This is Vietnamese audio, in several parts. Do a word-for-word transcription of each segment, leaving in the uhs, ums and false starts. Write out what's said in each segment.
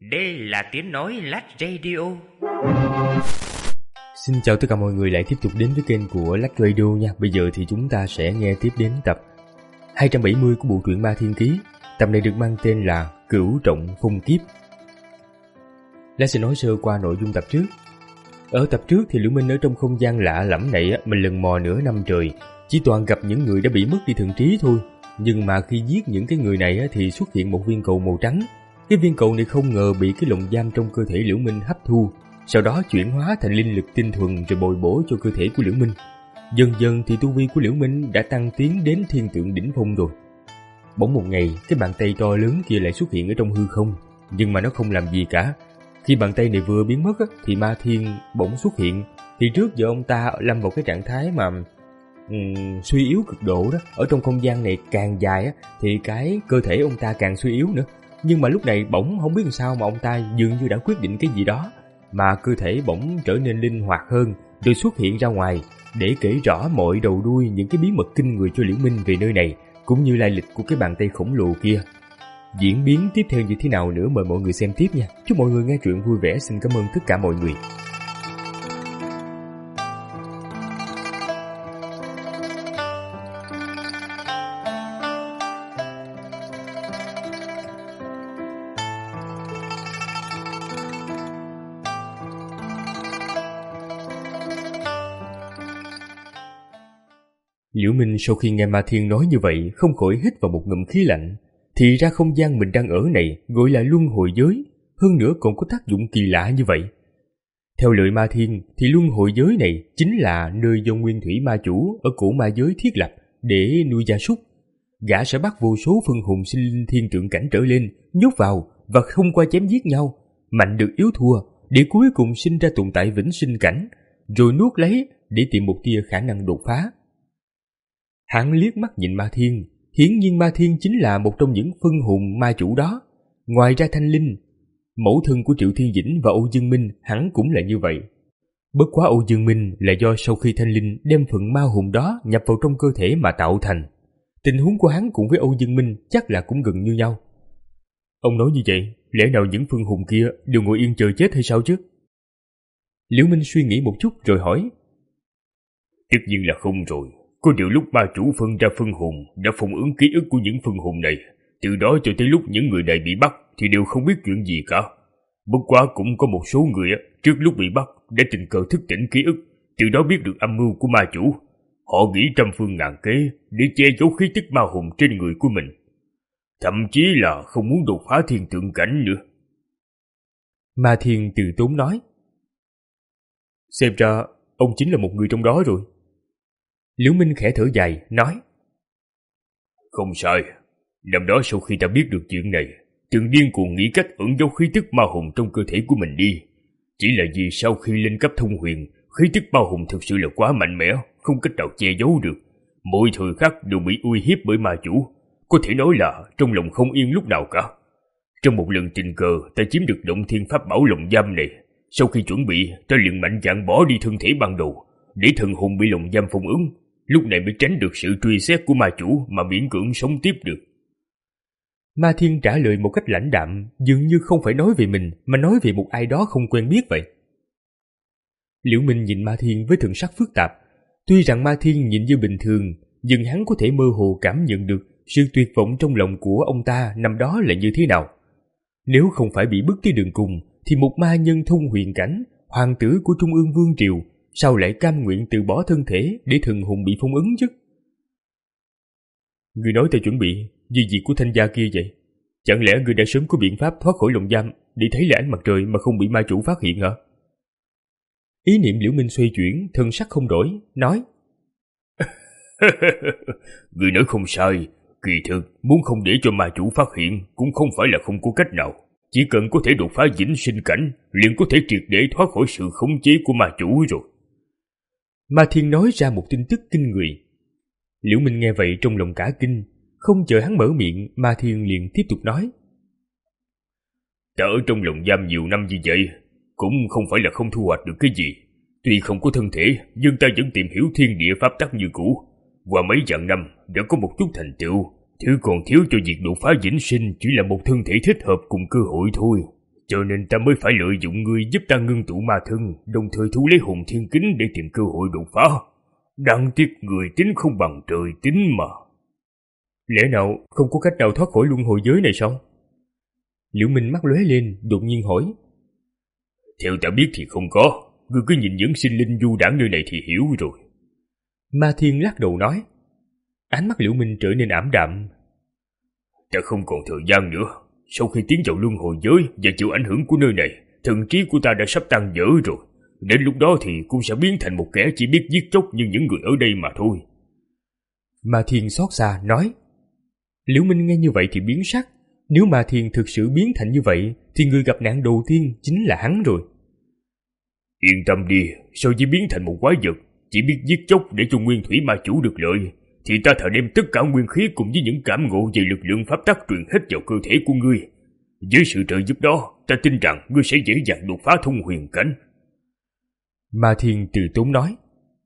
Đây là tiếng nói Lát Radio. Xin chào tất cả mọi người lại tiếp tục đến với kênh của Lát Radio nha. Bây giờ thì chúng ta sẽ nghe tiếp đến tập hai trăm bảy mươi của bộ truyện Ma Thiên Ký. Tập này được mang tên là Cửu Trọng Phong Kiếp. Lát sẽ nói sơ qua nội dung tập trước. Ở tập trước thì Liễu Minh ở trong không gian lạ lẫm này mình lần mò nửa năm trời, chỉ toàn gặp những người đã bị mất đi thần trí thôi. Nhưng mà khi giết những cái người này thì xuất hiện một viên cầu màu trắng. Cái viên cầu này không ngờ bị cái lồng giam trong cơ thể Liễu Minh hấp thu, sau đó chuyển hóa thành linh lực tinh thuần rồi bồi bổ cho cơ thể của Liễu Minh. Dần dần thì tu vi của Liễu Minh đã tăng tiến đến thiên tượng đỉnh phong rồi. Bỗng một ngày, cái bàn tay to lớn kia lại xuất hiện ở trong hư không, nhưng mà nó không làm gì cả. Khi bàn tay này vừa biến mất thì Ma Thiên bỗng xuất hiện. Thì trước giờ ông ta lâm vào cái trạng thái mà um, suy yếu cực độ đó. Ở trong không gian này càng dài thì cái cơ thể ông ta càng suy yếu nữa. Nhưng mà lúc này bỗng không biết làm sao mà ông ta dường như đã quyết định cái gì đó, mà cơ thể bỗng trở nên linh hoạt hơn, rồi xuất hiện ra ngoài để kể rõ mọi đầu đuôi những cái bí mật kinh người cho Liễu Minh về nơi này, cũng như lai lịch của cái bàn tay khổng lồ kia. Diễn biến tiếp theo như thế nào nữa mời mọi người xem tiếp nha. Chúc mọi người nghe truyện vui vẻ. Xin cảm ơn tất cả mọi người. Liễu Minh sau khi nghe Ma Thiên nói như vậy không khỏi hít vào một ngụm khí lạnh. Thì ra không gian mình đang ở này gọi là luân hồi giới, hơn nữa còn có tác dụng kỳ lạ như vậy. Theo lời Ma Thiên thì luân hồi giới này chính là nơi do Nguyên Thủy Ma Chủ ở cổ ma giới thiết lập để nuôi gia súc. Gã sẽ bắt vô số phân hồn sinh linh thiên tượng cảnh trở lên, nhốt vào và không qua chém giết nhau, mạnh được yếu thua, để cuối cùng sinh ra tồn tại vĩnh sinh cảnh, rồi nuốt lấy để tìm một tia khả năng đột phá. Hắn liếc mắt nhìn Ma Thiên. Hiển nhiên Ma Thiên chính là một trong những phân hồn ma chủ đó. Ngoài ra Thanh Linh, mẫu thân của Triệu Thiên Dĩnh và Âu Dương Minh hắn cũng là như vậy. Bất quá Âu Dương Minh là do sau khi Thanh Linh đem phần ma hồn đó nhập vào trong cơ thể mà tạo thành. Tình huống của hắn cùng với Âu Dương Minh chắc là cũng gần như nhau. Ông nói như vậy, lẽ nào những phân hồn kia đều ngồi yên chờ chết hay sao chứ? Liễu Minh suy nghĩ một chút rồi hỏi. Tất nhiên là không rồi. Có điều lúc ma chủ phân ra phân hồn đã phong ấn ký ức của những phân hồn này, từ đó cho tới lúc những người này bị bắt thì đều không biết chuyện gì cả. Bất quá cũng có một số người trước lúc bị bắt đã tình cờ thức tỉnh ký ức, từ đó biết được âm mưu của ma chủ. Họ nghĩ trăm phương ngàn kế để che giấu khí tức ma hồn trên người của mình, thậm chí là không muốn đột phá thiên tượng cảnh nữa. Ma Thiên từ tốn nói. Xem ra ông chính là một người trong đó rồi. Liễu Minh khẽ thở dài, nói. Không sai. Năm đó sau khi ta biết được chuyện này, từng điên cuồng nghĩ cách ẩn giấu khí tức ma hồn trong cơ thể của mình đi. Chỉ là vì sau khi lên cấp thông huyền, khí tức ma hồn thực sự là quá mạnh mẽ, không cách nào che giấu được. Mỗi thời khắc đều bị uy hiếp bởi ma chủ. Có thể nói là trong lòng không yên lúc nào cả. Trong một lần tình cờ, ta chiếm được động thiên pháp bảo lồng giam này. Sau khi chuẩn bị, ta liền mạnh dạn bỏ đi thân thể ban đầu, để thần hồn bị lồng giam phong ấn. Lúc này mới tránh được sự truy xét của ma chủ mà miễn cưỡng sống tiếp được. Ma Thiên trả lời một cách lãnh đạm, dường như không phải nói về mình mà nói về một ai đó không quen biết vậy. Liễu Minh nhìn Ma Thiên với thần sắc phức tạp. Tuy rằng Ma Thiên nhìn như bình thường, nhưng hắn có thể mơ hồ cảm nhận được sự tuyệt vọng trong lòng của ông ta năm đó là như thế nào. Nếu không phải bị bức tới đường cùng thì một ma nhân thông huyền cảnh, hoàng tử của Trung ương Vương Triều, sao lại cam nguyện từ bỏ thân thể để thần hồn bị phong ấn chứ? Người nói ta chuẩn bị gì gì của Thanh gia kia vậy? Chẳng lẽ người đã sớm có biện pháp thoát khỏi lồng giam để thấy lại ánh mặt trời mà không bị ma chủ phát hiện hả? Ý niệm Liễu Minh xoay chuyển, thân sắc không đổi, nói. Người nói không sai. Kỳ thực, muốn không để cho ma chủ phát hiện cũng không phải là không có cách nào. Chỉ cần có thể đột phá vĩnh sinh cảnh, liền có thể triệt để thoát khỏi sự khống chế của ma chủ rồi. Ma Thiên nói ra một tin tức kinh người. Liễu Minh nghe vậy trong lòng cả kinh, không chờ hắn mở miệng, Ma Thiên liền tiếp tục nói. Ta ở trong lồng giam nhiều năm như vậy, cũng không phải là không thu hoạch được cái gì. Tuy không có thân thể, nhưng ta vẫn tìm hiểu thiên địa pháp tắc như cũ. Qua mấy vạn năm, đã có một chút thành tựu. Thứ còn thiếu cho việc đột phá vĩnh sinh chỉ là một thân thể thích hợp cùng cơ hội thôi. cho nên ta mới phải lợi dụng ngươi giúp ta ngưng tụ ma thân, đồng thời thu lấy hồn thiên kính để tìm cơ hội đột phá. Đáng tiếc người tính không bằng trời tính mà. Lẽ nào không có cách nào thoát khỏi luân hồi giới này sao? Liễu Minh mắt lóe lên, đột nhiên hỏi. Theo ta biết thì không có, ngươi cứ nhìn những sinh linh du đãng nơi này thì hiểu rồi. Ma Thiên lắc đầu nói. Ánh mắt Liễu Minh trở nên ảm đạm. Ta không còn thời gian nữa. Sau khi tiến vào luân hồi giới và chịu ảnh hưởng của nơi này, thần trí của ta đã sắp tan vỡ rồi. Đến lúc đó thì cũng sẽ biến thành một kẻ chỉ biết giết chóc như những người ở đây mà thôi. Ma Thiên xót xa nói. Liễu Minh nghe như vậy thì biến sắc. Nếu Ma Thiên thực sự biến thành như vậy thì người gặp nạn đầu tiên chính là hắn rồi. Yên tâm đi, so với biến thành một quái vật chỉ biết giết chóc để cho nguyên thủy ma chủ được lợi, thì ta thà đem tất cả nguyên khí cùng với những cảm ngộ về lực lượng pháp tắc truyền hết vào cơ thể của ngươi. Với sự trợ giúp đó, ta tin rằng ngươi sẽ dễ dàng đột phá thông huyền cảnh. Ma Thiên từ tốn nói.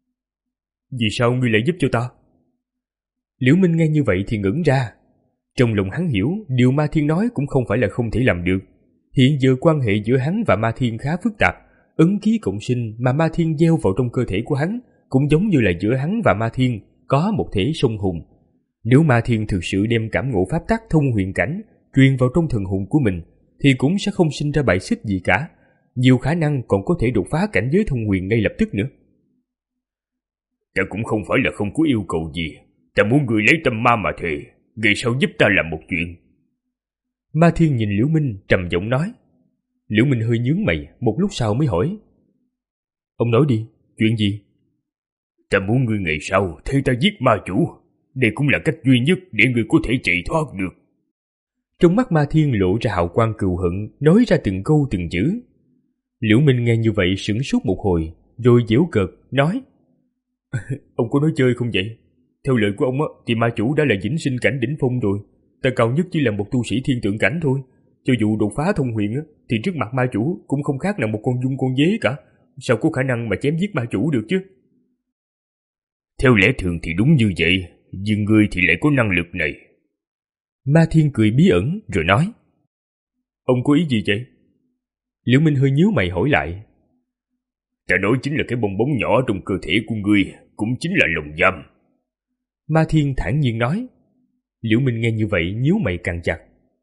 Vì sao ngươi lại giúp cho ta? Liễu Minh nghe như vậy thì ngẩn ra. Trong lòng hắn hiểu điều Ma Thiên nói cũng không phải là không thể làm được. Hiện giờ quan hệ giữa hắn và Ma Thiên khá phức tạp. Ấn ký cộng sinh mà Ma Thiên gieo vào trong cơ thể của hắn cũng giống như là giữa hắn và Ma Thiên có một thể song hùng. Nếu Ma Thiên thực sự đem cảm ngộ pháp tắc thông huyền cảnh truyền vào trong thần hồn của mình thì cũng sẽ không sinh ra bài xích gì cả. Nhiều khả năng còn có thể đột phá cảnh giới thông huyền ngay lập tức nữa. Ta cũng không phải là không có yêu cầu gì. Ta muốn ngươi lấy tâm ma mà thề, ngày sau giúp ta làm một chuyện. Ma Thiên nhìn Liễu Minh trầm giọng nói. Liễu Minh hơi nhướng mày, một lúc sau mới hỏi. Ông nói đi, chuyện gì? Ta muốn ngươi ngày sau thay ta giết ma chủ. Đây cũng là cách duy nhất để ngươi có thể chạy thoát được. Trong mắt Ma Thiên lộ ra hào quang cừu hận, nói ra từng câu từng chữ. Liễu Minh nghe như vậy sửng sốt một hồi, rồi giễu cợt nói. Ông có nói chơi không vậy? Theo lời của ông á, thì ma chủ đã là vĩnh sinh cảnh đỉnh phong rồi. Ta cao nhất chỉ là một tu sĩ thiên tượng cảnh thôi. Cho dù đột phá thông huyền á, thì trước mặt ma chủ cũng không khác nào một con dung con dế cả. Sao có khả năng mà chém giết ma chủ được chứ? Theo lẽ thường thì đúng như vậy, nhưng ngươi thì lại có năng lực này. Ma Thiên cười bí ẩn rồi nói. Ông có ý gì vậy? Liễu Minh hơi nhíu mày hỏi lại. Ta nói chính là cái bong bóng nhỏ trong cơ thể của ngươi, cũng chính là lồng giam. Ma Thiên thản nhiên nói. Liễu Minh nghe như vậy nhíu mày càng chặt.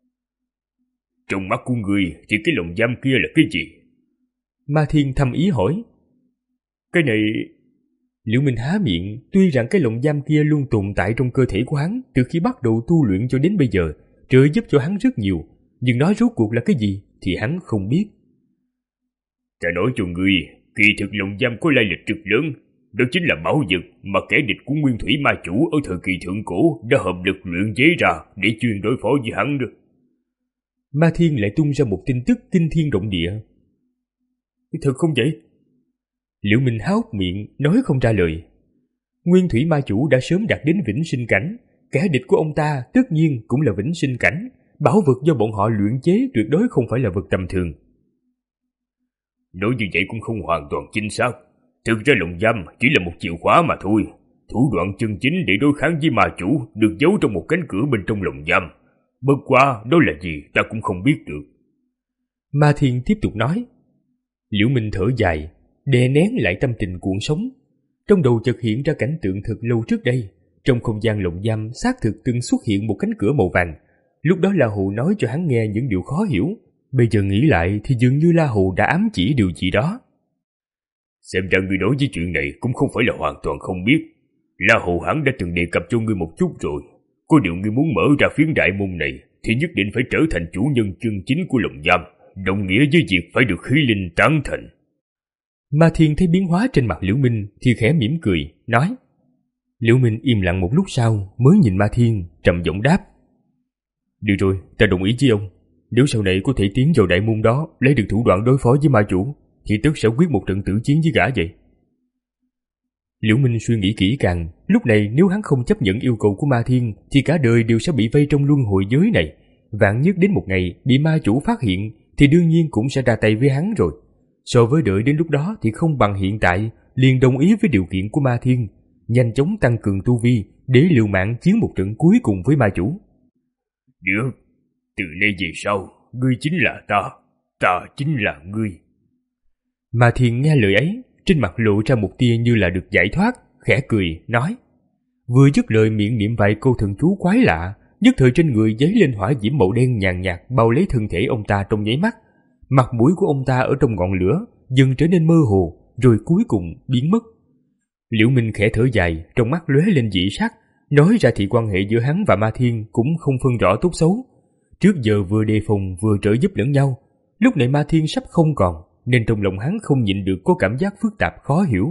Trong mắt của ngươi thì cái lồng giam kia là cái gì? Ma Thiên thầm ý hỏi. Cái này... Liễu Minh há miệng, tuy rằng cái lồng giam kia luôn tồn tại trong cơ thể của hắn từ khi bắt đầu tu luyện cho đến bây giờ, trợ giúp cho hắn rất nhiều, nhưng nói rốt cuộc là cái gì thì hắn không biết. Ta nói cho ngươi, kỳ thực lồng giam có lai lịch cực lớn, đó chính là bảo vật mà kẻ địch của nguyên thủy ma chủ ở thời kỳ thượng cổ đã hợp lực luyện chế ra để chuyên đối phó với hắn được. Ma Thiên lại tung ra một tin tức kinh thiên động địa. Thật không vậy? Liễu Minh há hốc miệng nói không ra lời. Nguyên thủy ma chủ đã sớm đạt đến vĩnh sinh cảnh, kẻ địch của ông ta tất nhiên cũng là vĩnh sinh cảnh, bảo vật do bọn họ luyện chế tuyệt đối không phải là vật tầm thường. Nói như vậy cũng không hoàn toàn chính xác. Thực ra lồng giam chỉ là một chìa khóa mà thôi. Thủ đoạn chân chính để đối kháng với ma chủ được giấu trong một cánh cửa bên trong lồng giam. Bất quá đó là gì ta cũng không biết được. Ma Thiên tiếp tục nói. Liễu Minh thở dài, đè nén lại tâm tình cuộn sống. Trong đầu chợt hiện ra cảnh tượng thật lâu trước đây. Trong không gian lồng giam xác thực từng xuất hiện một cánh cửa màu vàng. Lúc đó La Hù nói cho hắn nghe những điều khó hiểu. Bây giờ nghĩ lại thì dường như La Hù đã ám chỉ điều gì đó. Xem ra ngươi nói với chuyện này cũng không phải là hoàn toàn không biết. La Hù hắn đã từng đề cập cho ngươi một chút rồi. Có điều ngươi muốn mở ra phiến đại môn này thì nhất định phải trở thành chủ nhân chân chính của lồng giam, đồng nghĩa với việc phải được khí linh tán thành. Ma Thiên thấy biến hóa trên mặt Liễu Minh thì khẽ mỉm cười, nói. Liễu Minh im lặng một lúc sau mới nhìn Ma Thiên, trầm giọng đáp. Được rồi, ta đồng ý với ông. Nếu sau này có thể tiến vào đại môn đó, lấy được thủ đoạn đối phó với ma chủ, thì tất sẽ quyết một trận tử chiến với gã vậy. Liễu Minh suy nghĩ kỹ càng, lúc này nếu hắn không chấp nhận yêu cầu của Ma Thiên thì cả đời đều sẽ bị vây trong luân hồi giới này. Vạn nhất đến một ngày bị ma chủ phát hiện thì đương nhiên cũng sẽ ra tay với hắn rồi. So với đợi đến lúc đó thì không bằng hiện tại, liền đồng ý với điều kiện của Ma Thiên, nhanh chóng tăng cường tu vi để liều mạng chiến một trận cuối cùng với ma chủ. Được, từ nay về sau, ngươi chính là ta. Ta chính là ngươi. Ma Thiên nghe lời ấy, trên mặt lộ ra một tia như là được giải thoát, khẽ cười, nói. Vừa dứt lời miệng niệm vài câu thần chú quái lạ, nhất thời trên người giấy lên hỏa diễm màu đen nhàn nhạt bao lấy thân thể ông ta trong nháy mắt. Mặt mũi của ông ta ở trong ngọn lửa dần trở nên mơ hồ, rồi cuối cùng biến mất. Liễu Minh khẽ thở dài, trong mắt lóe lên dị sắc. Nói ra thì quan hệ giữa hắn và Ma Thiên cũng không phân rõ tốt xấu. Trước giờ vừa đề phòng vừa trợ giúp lẫn nhau, lúc này Ma Thiên sắp không còn, nên trong lòng hắn không nhịn được có cảm giác phức tạp khó hiểu.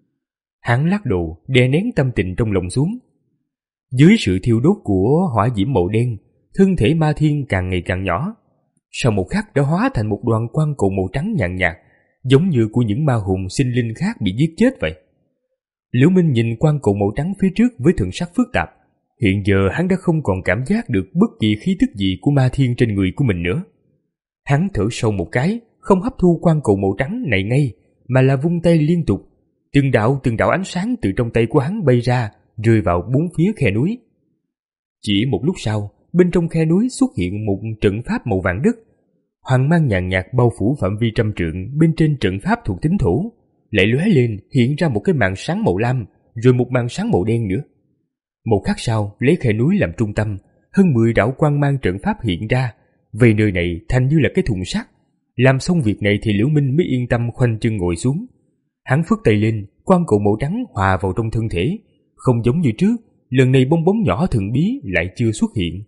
Hắn lắc đầu, đè nén tâm tình trong lòng xuống. Dưới sự thiêu đốt của hỏa diễm màu đen, thân thể Ma Thiên càng ngày càng nhỏ. Sau một khắc đã hóa thành một đoàn quang cầu màu trắng nhàn nhạt, giống như của những ma hồn sinh linh khác bị giết chết vậy. Liễu Minh nhìn quang cầu màu trắng phía trước với thần sắc phức tạp. Hiện giờ hắn đã không còn cảm giác được bất kỳ khí tức gì của Ma Thiên trên người của mình nữa. Hắn thở sâu một cái, không hấp thu quang cầu màu trắng này ngay, mà là vung tay liên tục. Từng đạo từng đạo ánh sáng từ trong tay của hắn bay ra, rơi vào bốn phía khe núi. Chỉ một lúc sau, bên trong khe núi xuất hiện một trận pháp màu vàng đất. Hoàng mang nhàn nhạt bao phủ phạm vi trăm trượng, bên trên trận pháp thuộc tính thổ, lại lóe lên hiện ra một cái màn sáng màu lam, rồi một màn sáng màu đen nữa. Một khắc sau, lấy khe núi làm trung tâm, hơn mười đạo quang mang trận pháp hiện ra, về nơi này thành như là cái thùng sắt. Làm xong việc này thì Liễu Minh mới yên tâm khoanh chân ngồi xuống. Hắn phất tay lên, quang cầu màu trắng hòa vào trong thân thể, không giống như trước, lần này bong bóng nhỏ thần bí lại chưa xuất hiện.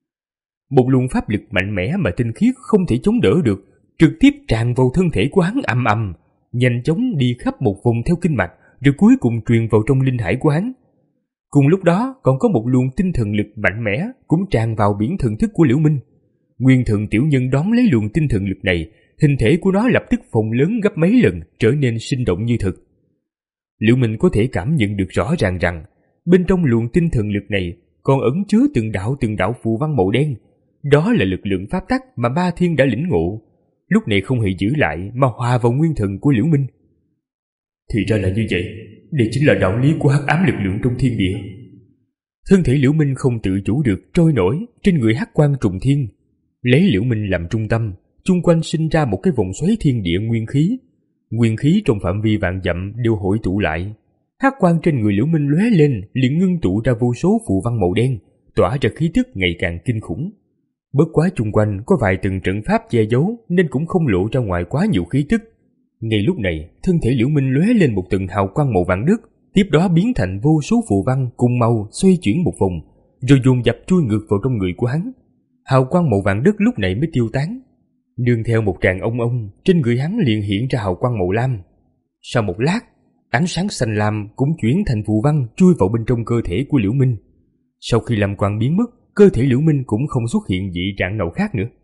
Một luồng pháp lực mạnh mẽ mà tinh khiết không thể chống đỡ được, trực tiếp tràn vào thân thể của hắn ầm ầm, nhanh chóng đi khắp một vòng theo kinh mạch, rồi cuối cùng truyền vào trong linh hải của hắn. Cùng lúc đó còn có một luồng tinh thần lực mạnh mẽ cũng tràn vào biển thần thức của Liễu Minh. Nguyên thần tiểu nhân đón lấy luồng tinh thần lực này, hình thể của nó lập tức phồng lớn gấp mấy lần, trở nên sinh động như thực. Liễu Minh có thể cảm nhận được rõ ràng rằng bên trong luồng tinh thần lực này còn ẩn chứa từng đạo từng đạo phù văn màu đen. Đó là lực lượng pháp tắc mà Ma Thiên đã lĩnh ngộ, lúc này không hề giữ lại mà hòa vào nguyên thần của Liễu Minh. Thì ra là như vậy, đây chính là đạo lý của hắc ám lực lượng trong thiên địa. Thân thể Liễu Minh không tự chủ được trôi nổi trên người hắc quang trùng thiên. Lấy Liễu Minh làm trung tâm, chung quanh sinh ra một cái vòng xoáy thiên địa nguyên khí. Nguyên khí trong phạm vi vạn dặm đều hội tụ lại. Hắc quang trên người Liễu Minh lóe lên, liền ngưng tụ ra vô số phù văn màu đen, tỏa ra khí tức ngày càng kinh khủng. Bất quá chung quanh có vài từng trận pháp che giấu nên cũng không lộ ra ngoài quá nhiều khí tức. Ngay lúc này, thân thể Liễu Minh lóe lên một tầng hào quang màu vàng đất, tiếp đó biến thành vô số phù văn cùng màu xoay chuyển một vòng, rồi dồn dập chui ngược vào trong người của hắn. Hào quang màu vàng đất lúc này mới tiêu tán. Nương theo một tràng ông ông, trên người hắn liền hiện ra hào quang màu lam. Sau một lát, ánh sáng xanh lam cũng chuyển thành phù văn chui vào bên trong cơ thể của Liễu Minh. Sau khi lam quang biến mất, cơ thể Liễu Minh cũng không xuất hiện dị trạng nào khác nữa.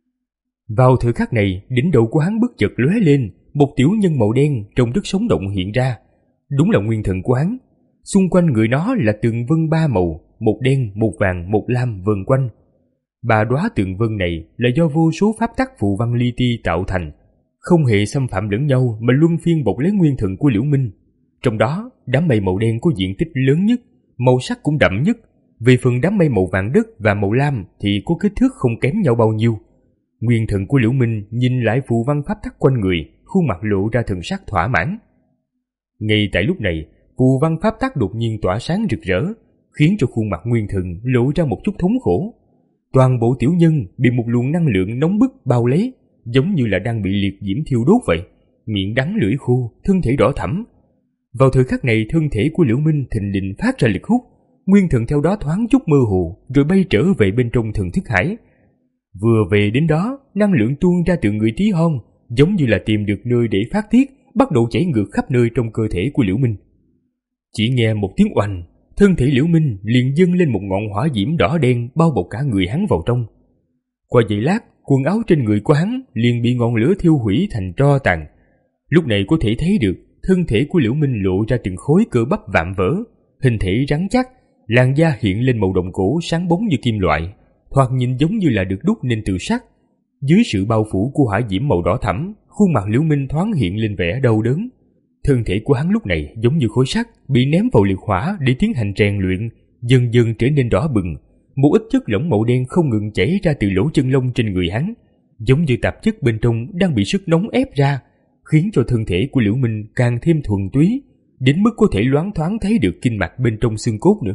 Vào thời khắc này, đỉnh đầu của hắn bất chợt lóe lên, một tiểu nhân màu đen trông rất sống động hiện ra. Đúng là nguyên thần của hắn. Xung quanh người nó là tường vân ba màu, một đen, một vàng, một lam vần quanh. Ba đóa tường vân này là do vô số pháp tắc phù văn li ti tạo thành, không hề xâm phạm lẫn nhau mà luân phiên bọc lấy nguyên thần của Liễu Minh. Trong đó, đám mây màu đen có diện tích lớn nhất, màu sắc cũng đậm nhất. Về phần đám mây màu vàng đất và màu lam thì có kích thước không kém nhau bao nhiêu. Nguyên thần của Liễu Minh nhìn lại phù văn pháp tắc quanh người, khuôn mặt lộ ra thần sắc thỏa mãn. Ngay tại lúc này, phù văn pháp tắc đột nhiên tỏa sáng rực rỡ, khiến cho khuôn mặt nguyên thần lộ ra một chút thống khổ. Toàn bộ tiểu nhân bị một luồng năng lượng nóng bức bao lấy, giống như là đang bị liệt diễm thiêu đốt vậy, miệng đắng lưỡi khô, thân thể đỏ thẫm. Vào thời khắc này, thân thể của Liễu Minh thình lình phát ra lực hút, nguyên thần theo đó thoáng chút mơ hồ, rồi bay trở về bên trong thần thức hải. Vừa về đến đó, năng lượng tuôn ra từ người tí hon, giống như là tìm được nơi để phát tiết, bắt đầu chảy ngược khắp nơi trong cơ thể của Liễu Minh. Chỉ nghe một tiếng oanh, thân thể Liễu Minh liền dâng lên một ngọn hỏa diễm đỏ đen bao bọc cả người hắn vào trong. Qua giây lát, quần áo trên người của hắn liền bị ngọn lửa thiêu hủy thành tro tàn. Lúc này có thể thấy được thân thể của Liễu Minh lộ ra từng khối cơ bắp vạm vỡ, hình thể rắn chắc, làn da hiện lên màu đồng cổ sáng bóng như kim loại, thoạt nhìn giống như là được đúc nên từ sắt. Dưới sự bao phủ của hỏa diễm màu đỏ thẫm, khuôn mặt Liễu Minh thoáng hiện lên vẻ đau đớn. Thân thể của hắn lúc này giống như khối sắt bị ném vào liệt hỏa để tiến hành rèn luyện, dần dần trở nên đỏ bừng. Một ít chất lỏng màu đen không ngừng chảy ra từ lỗ chân lông trên người hắn, giống như tạp chất bên trong đang bị sức nóng ép ra, khiến cho thân thể của Liễu Minh càng thêm thuần túy, đến mức có thể loáng thoáng thấy được kinh mạch bên trong xương cốt nữa.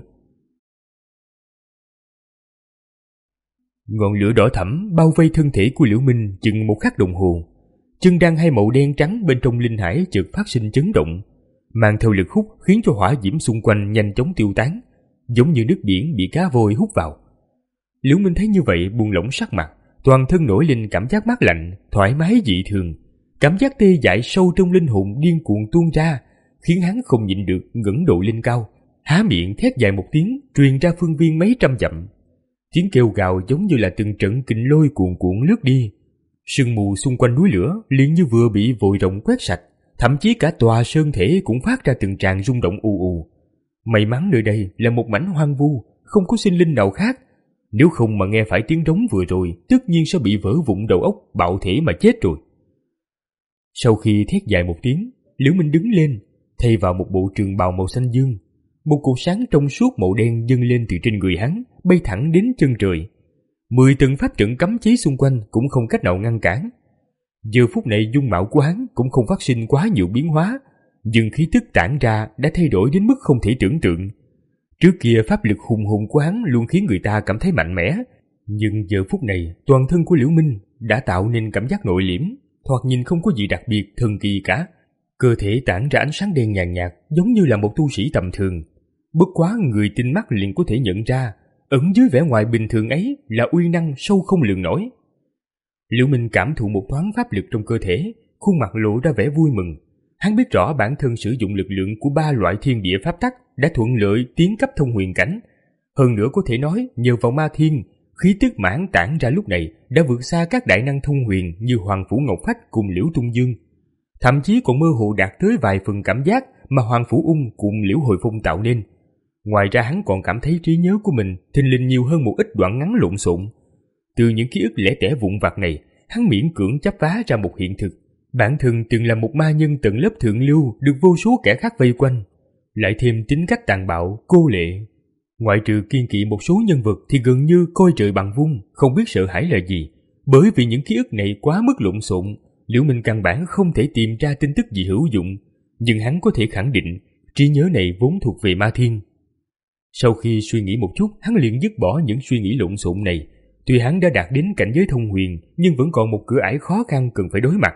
Ngọn lửa đỏ thẫm bao vây thân thể của Liễu Minh chừng một khắc đồng hồ. Chân đan hai màu đen trắng bên trong linh hải chợt phát sinh chấn động, mang theo lực hút khiến cho hỏa diễm xung quanh nhanh chóng tiêu tán, giống như nước biển bị cá vôi hút vào. Liễu Minh thấy như vậy buông lỏng sắc mặt, toàn thân nổi lên cảm giác mát lạnh, thoải mái dị thường. Cảm giác tê dại sâu trong linh hồn điên cuồng tuôn ra, khiến hắn không nhịn được ngẩng đầu lên cao, há miệng thét dài một tiếng, truyền ra phương viên mấy trăm dặm. Tiếng kêu gào giống như là từng trận kình lôi cuồn cuộn lướt đi. Sương mù xung quanh núi lửa liền như vừa bị vòi rồng quét sạch, thậm chí cả tòa sơn thể cũng phát ra từng tràng rung động ù ù. May mắn nơi đây là một mảnh hoang vu, không có sinh linh nào khác. Nếu không mà nghe phải tiếng trống vừa rồi, tất nhiên sẽ bị vỡ vụn đầu óc, bạo thể mà chết rồi. Sau khi thét dài một tiếng, Liễu Minh đứng lên, thay vào một bộ trường bào màu xanh dương. Một cột sáng trong suốt màu đen dâng lên từ trên người hắn, bay thẳng đến chân trời. Mười tầng pháp trận cấm chế xung quanh cũng không cách nào ngăn cản. Giờ phút này dung mạo của hắn cũng không phát sinh quá nhiều biến hóa, nhưng khí tức tản ra đã thay đổi đến mức không thể tưởng tượng. Trước kia pháp lực hùng hồn của hắn luôn khiến người ta cảm thấy mạnh mẽ, nhưng giờ phút này toàn thân của Liễu Minh đã tạo nên cảm giác nội liễm, thoạt nhìn không có gì đặc biệt thần kỳ cả. Cơ thể tản ra ánh sáng đen nhàn nhạt, giống như là một tu sĩ tầm thường. Bất quá người tinh mắt liền có thể nhận ra, ẩn dưới vẻ ngoài bình thường ấy là uy năng sâu không lường nổi. Liễu Minh cảm thụ một thoáng pháp lực trong cơ thể, khuôn mặt lộ ra vẻ vui mừng. Hắn biết rõ bản thân sử dụng lực lượng của ba loại thiên địa pháp tắc đã thuận lợi tiến cấp thông huyền cảnh. Hơn nữa có thể nói nhờ vào ma thiên, khí tức mãn tản ra lúc này đã vượt xa các đại năng thông huyền như Hoàng Phủ Ngọc Phách cùng Liễu Tung Dương. Thậm chí còn mơ hồ đạt tới vài phần cảm giác mà Hoàng Phủ Ung cùng Liễu Hồi Phong tạo nên. Ngoài ra hắn còn cảm thấy trí nhớ của mình thình lình nhiều hơn một ít đoạn ngắn lộn xộn. Từ những ký ức lẻ tẻ vụn vặt này, hắn miễn cưỡng chắp vá ra một hiện thực. Bản thân từng là một ma nhân tận lớp thượng lưu được vô số kẻ khác vây quanh, lại thêm tính cách tàn bạo, cô lệ. Ngoại trừ kiên kỵ một số nhân vật thì gần như coi trời bằng vung, không biết sợ hãi là gì. Bởi vì những ký ức này quá mức lộn xộn, Liễu Minh căn bản không thể tìm ra tin tức gì hữu dụng, nhưng hắn có thể khẳng định trí nhớ này vốn thuộc về ma thiên. Sau khi suy nghĩ một chút, hắn liền dứt bỏ những suy nghĩ lộn xộn này. Tuy hắn đã đạt đến cảnh giới thông huyền, nhưng vẫn còn một cửa ải khó khăn cần phải đối mặt.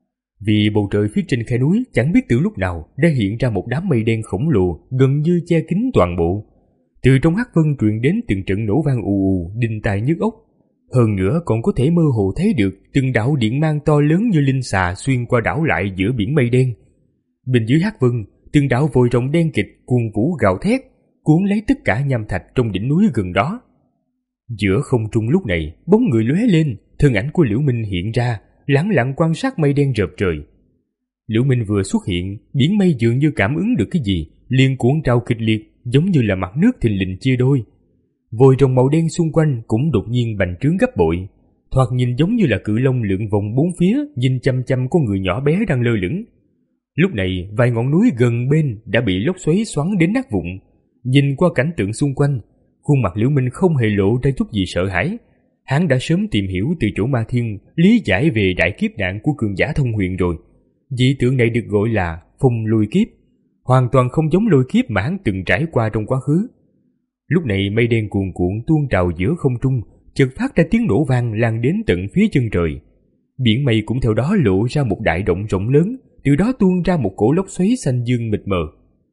Vì bầu trời phía trên khe núi chẳng biết từ lúc nào đã hiện ra một đám mây đen khổng lồ gần như che kín toàn bộ. Từ trong hắc vân truyền đến từng trận nổ vang ù ù, đinh tai nhức óc. Hơn nữa còn có thể mơ hồ thấy được từng đạo điện mang to lớn như linh xà xuyên qua đảo lại giữa biển mây đen. Bên dưới hắc vân, từng đạo vòi rồng đen kịt cuồn vũ gào thét, cuốn lấy tất cả nham thạch trong đỉnh núi gần đó. Giữa không trung lúc này, bóng người lóe lên, thân ảnh của Liễu Minh hiện ra, lẳng lặng quan sát mây đen rợp trời. Liễu Minh vừa xuất hiện, biển mây dường như cảm ứng được cái gì, liền cuộn trào kịch liệt, giống như là mặt nước thình lình chia đôi. Vòi rồng màu đen xung quanh cũng đột nhiên bành trướng gấp bội, thoạt nhìn giống như là cự long lượn vòng bốn phía, nhìn chăm chăm con người nhỏ bé đang lơ lửng. Lúc này, vài ngọn núi gần bên đã bị lốc xoáy xoắn đến nát vụn. Nhìn qua cảnh tượng xung quanh, khuôn mặt Liễu Minh không hề lộ ra chút gì sợ hãi. Hắn đã sớm tìm hiểu từ chỗ ma thiên lý giải về đại kiếp nạn của cường giả thông huyền rồi. Dị tượng này được gọi là phong lôi kiếp, hoàn toàn không giống lôi kiếp mà hắn từng trải qua trong quá khứ. Lúc này mây đen cuồn cuộn tuôn trào giữa không trung, chợt phát ra tiếng nổ vang lan đến tận phía chân trời. Biển mây cũng theo đó lộ ra một đại động rộng lớn, từ đó tuôn ra một cổ lốc xoáy xanh dương mịt mờ.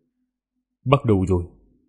Bắt đầu rồi.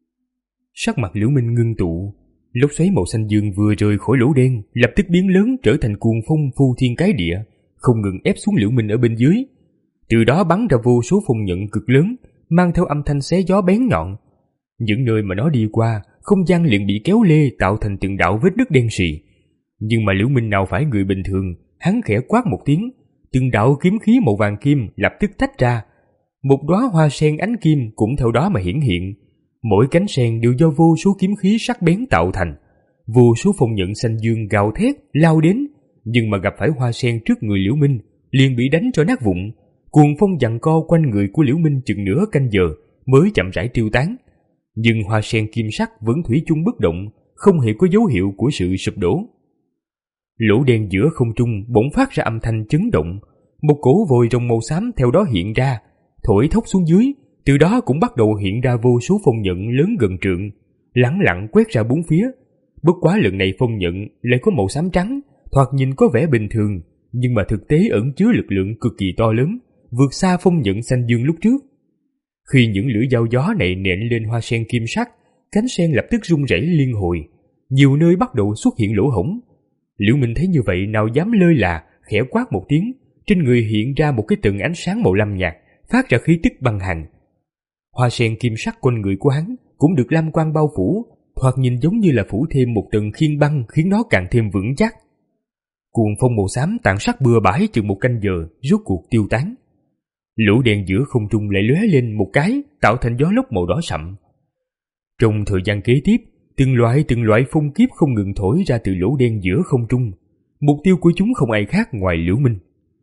Sắc mặt Liễu Minh ngưng tụ, lốc xoáy màu xanh dương vừa rời khỏi lỗ đen, lập tức biến lớn trở thành cuồng phong phu thiên cái địa, không ngừng ép xuống Liễu Minh ở bên dưới. Từ đó bắn ra vô số phong nhận cực lớn, mang theo âm thanh xé gió bén nhọn. Những nơi mà nó đi qua, không gian liền bị kéo lê tạo thành từng đạo vết nứt đen sì. Nhưng mà Liễu Minh nào phải người bình thường, hắn khẽ quát một tiếng, từng đạo kiếm khí màu vàng kim lập tức tách ra. Một đóa hoa sen ánh kim cũng theo đó mà hiển hiện. Mỗi cánh sen đều do vô số kiếm khí sắc bén tạo thành. Vô số phong nhận xanh dương gào thét lao đến, nhưng mà gặp phải hoa sen trước người Liễu Minh liền bị đánh cho nát vụn. Cuồng phong giằng co quanh người của Liễu Minh chừng nửa canh giờ mới chậm rãi tiêu tán. Nhưng hoa sen kim sắc vẫn thủy chung bất động, không hề có dấu hiệu của sự sụp đổ. Lỗ đen giữa không trung bỗng phát ra âm thanh chấn động, một cổ vòi rồng màu xám theo đó hiện ra, thổi thốc xuống dưới, từ đó cũng bắt đầu hiện ra vô số phong nhận lớn gần trượng, lẳng lặng quét ra bốn phía. Bất quá lần này phong nhận lại có màu xám trắng, thoạt nhìn có vẻ bình thường, nhưng mà thực tế ẩn chứa lực lượng cực kỳ to lớn, vượt xa phong nhận xanh dương lúc trước. Khi những lưỡi dao gió này nện lên hoa sen kim sắc, cánh sen lập tức rung rẩy liên hồi, nhiều nơi bắt đầu xuất hiện lỗ hổng. Liễu Minh thấy như vậy nào dám lơi là, khẽ quát một tiếng, trên người hiện ra một cái tầng ánh sáng màu lam nhạt, phát ra khí tức băng hàn. Hoa sen kim sắc quanh người của hắn cũng được lam quang bao phủ, thoạt nhìn giống như là phủ thêm một tầng khiên băng, khiến nó càng thêm vững chắc. Cuồng phong màu xám tàn sát bừa bãi chừng một canh giờ, rốt cuộc tiêu tán. Lỗ đen giữa không trung lại lóe lên một cái, tạo thành gió lốc màu đỏ sậm. Trong thời gian kế tiếp, từng loại từng loại phong kiếp không ngừng thổi ra từ lỗ đen giữa không trung. Mục tiêu của chúng không ai khác ngoài Liễu Minh.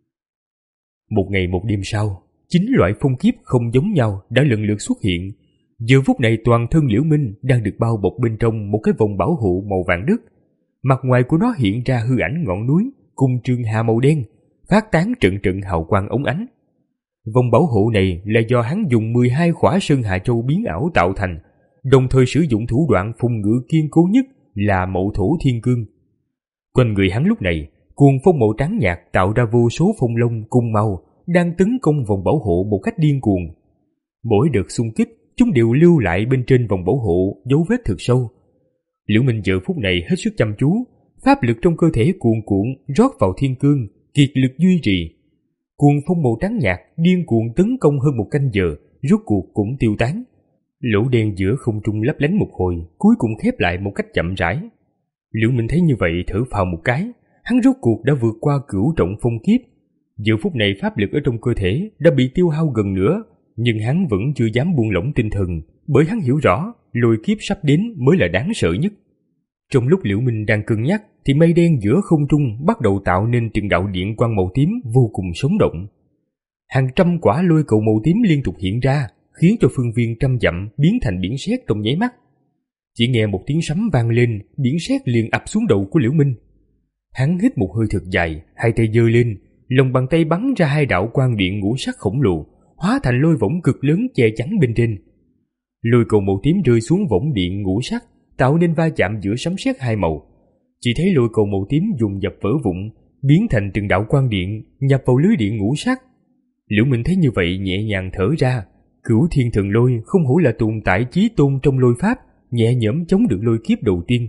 Một ngày một đêm sau, chín loại phong kiếp không giống nhau đã lần lượt xuất hiện. Giờ phút này toàn thân Liễu Minh đang được bao bọc bên trong một cái vòng bảo hộ màu vàng đất. Mặt ngoài của nó hiện ra hư ảnh ngọn núi cùng trường hà màu đen, phát tán trận trận hào quang ống ánh. Vòng bảo hộ này là do hắn dùng mười hai khỏa sơn hà châu biến ảo tạo thành, đồng thời sử dụng thủ đoạn phong ngự kiên cố nhất là mậu thổ thiên cương. Quanh người hắn lúc này, cuồng phong màu trắng nhạt tạo ra vô số phong lông cùng màu đang tấn công vòng bảo hộ một cách điên cuồng. Mỗi đợt xung kích, chúng đều lưu lại bên trên vòng bảo hộ dấu vết thực sâu. Liễu Minh giờ phút này hết sức chăm chú, pháp lực trong cơ thể cuồn cuộn rót vào thiên cương, kiệt lực duy trì. Cuồng phong màu trắng nhạt điên cuồng tấn công hơn một canh giờ, rốt cuộc cũng tiêu tán. Lỗ đen giữa không trung lấp lánh một hồi, cuối cùng khép lại một cách chậm rãi. Liễu Minh thấy như vậy thở phào một cái, hắn rốt cuộc đã vượt qua cửu trọng phong kiếp. Giờ phút này pháp lực ở trong cơ thể đã bị tiêu hao gần nữa, nhưng hắn vẫn chưa dám buông lỏng tinh thần, bởi hắn hiểu rõ lôi kiếp sắp đến mới là đáng sợ nhất. Trong lúc Liễu Minh đang cân nhắc thì mây đen giữa không trung bắt đầu tạo nên từng đạo điện quang màu tím vô cùng sống động. Hàng trăm quả lôi cầu màu tím liên tục hiện ra, khiến cho phương viên trăm dặm biến thành biển sét trong nháy mắt. Chỉ nghe một tiếng sấm vang lên, biển sét liền ập xuống đầu của Liễu Minh. Hắn hít một hơi thật dài, hai tay giơ lên, lòng bàn tay bắn ra hai đạo quang điện ngũ sắc khổng lồ, hóa thành lôi võng cực lớn che chắn bên trên. Lôi cầu màu tím rơi xuống võng điện ngũ sắc, tạo nên va chạm giữa sấm sét hai màu. Chỉ thấy lôi cầu màu tím dùng dập vỡ vụn, biến thành từng đạo quang điện nhập vào lưới điện ngũ sắc. Liễu Minh thấy như vậy nhẹ nhàng thở ra. Cửu thiên thần lôi không hổ là tồn tại chí tôn trong lôi pháp, nhẹ nhõm chống được lôi kiếp đầu tiên.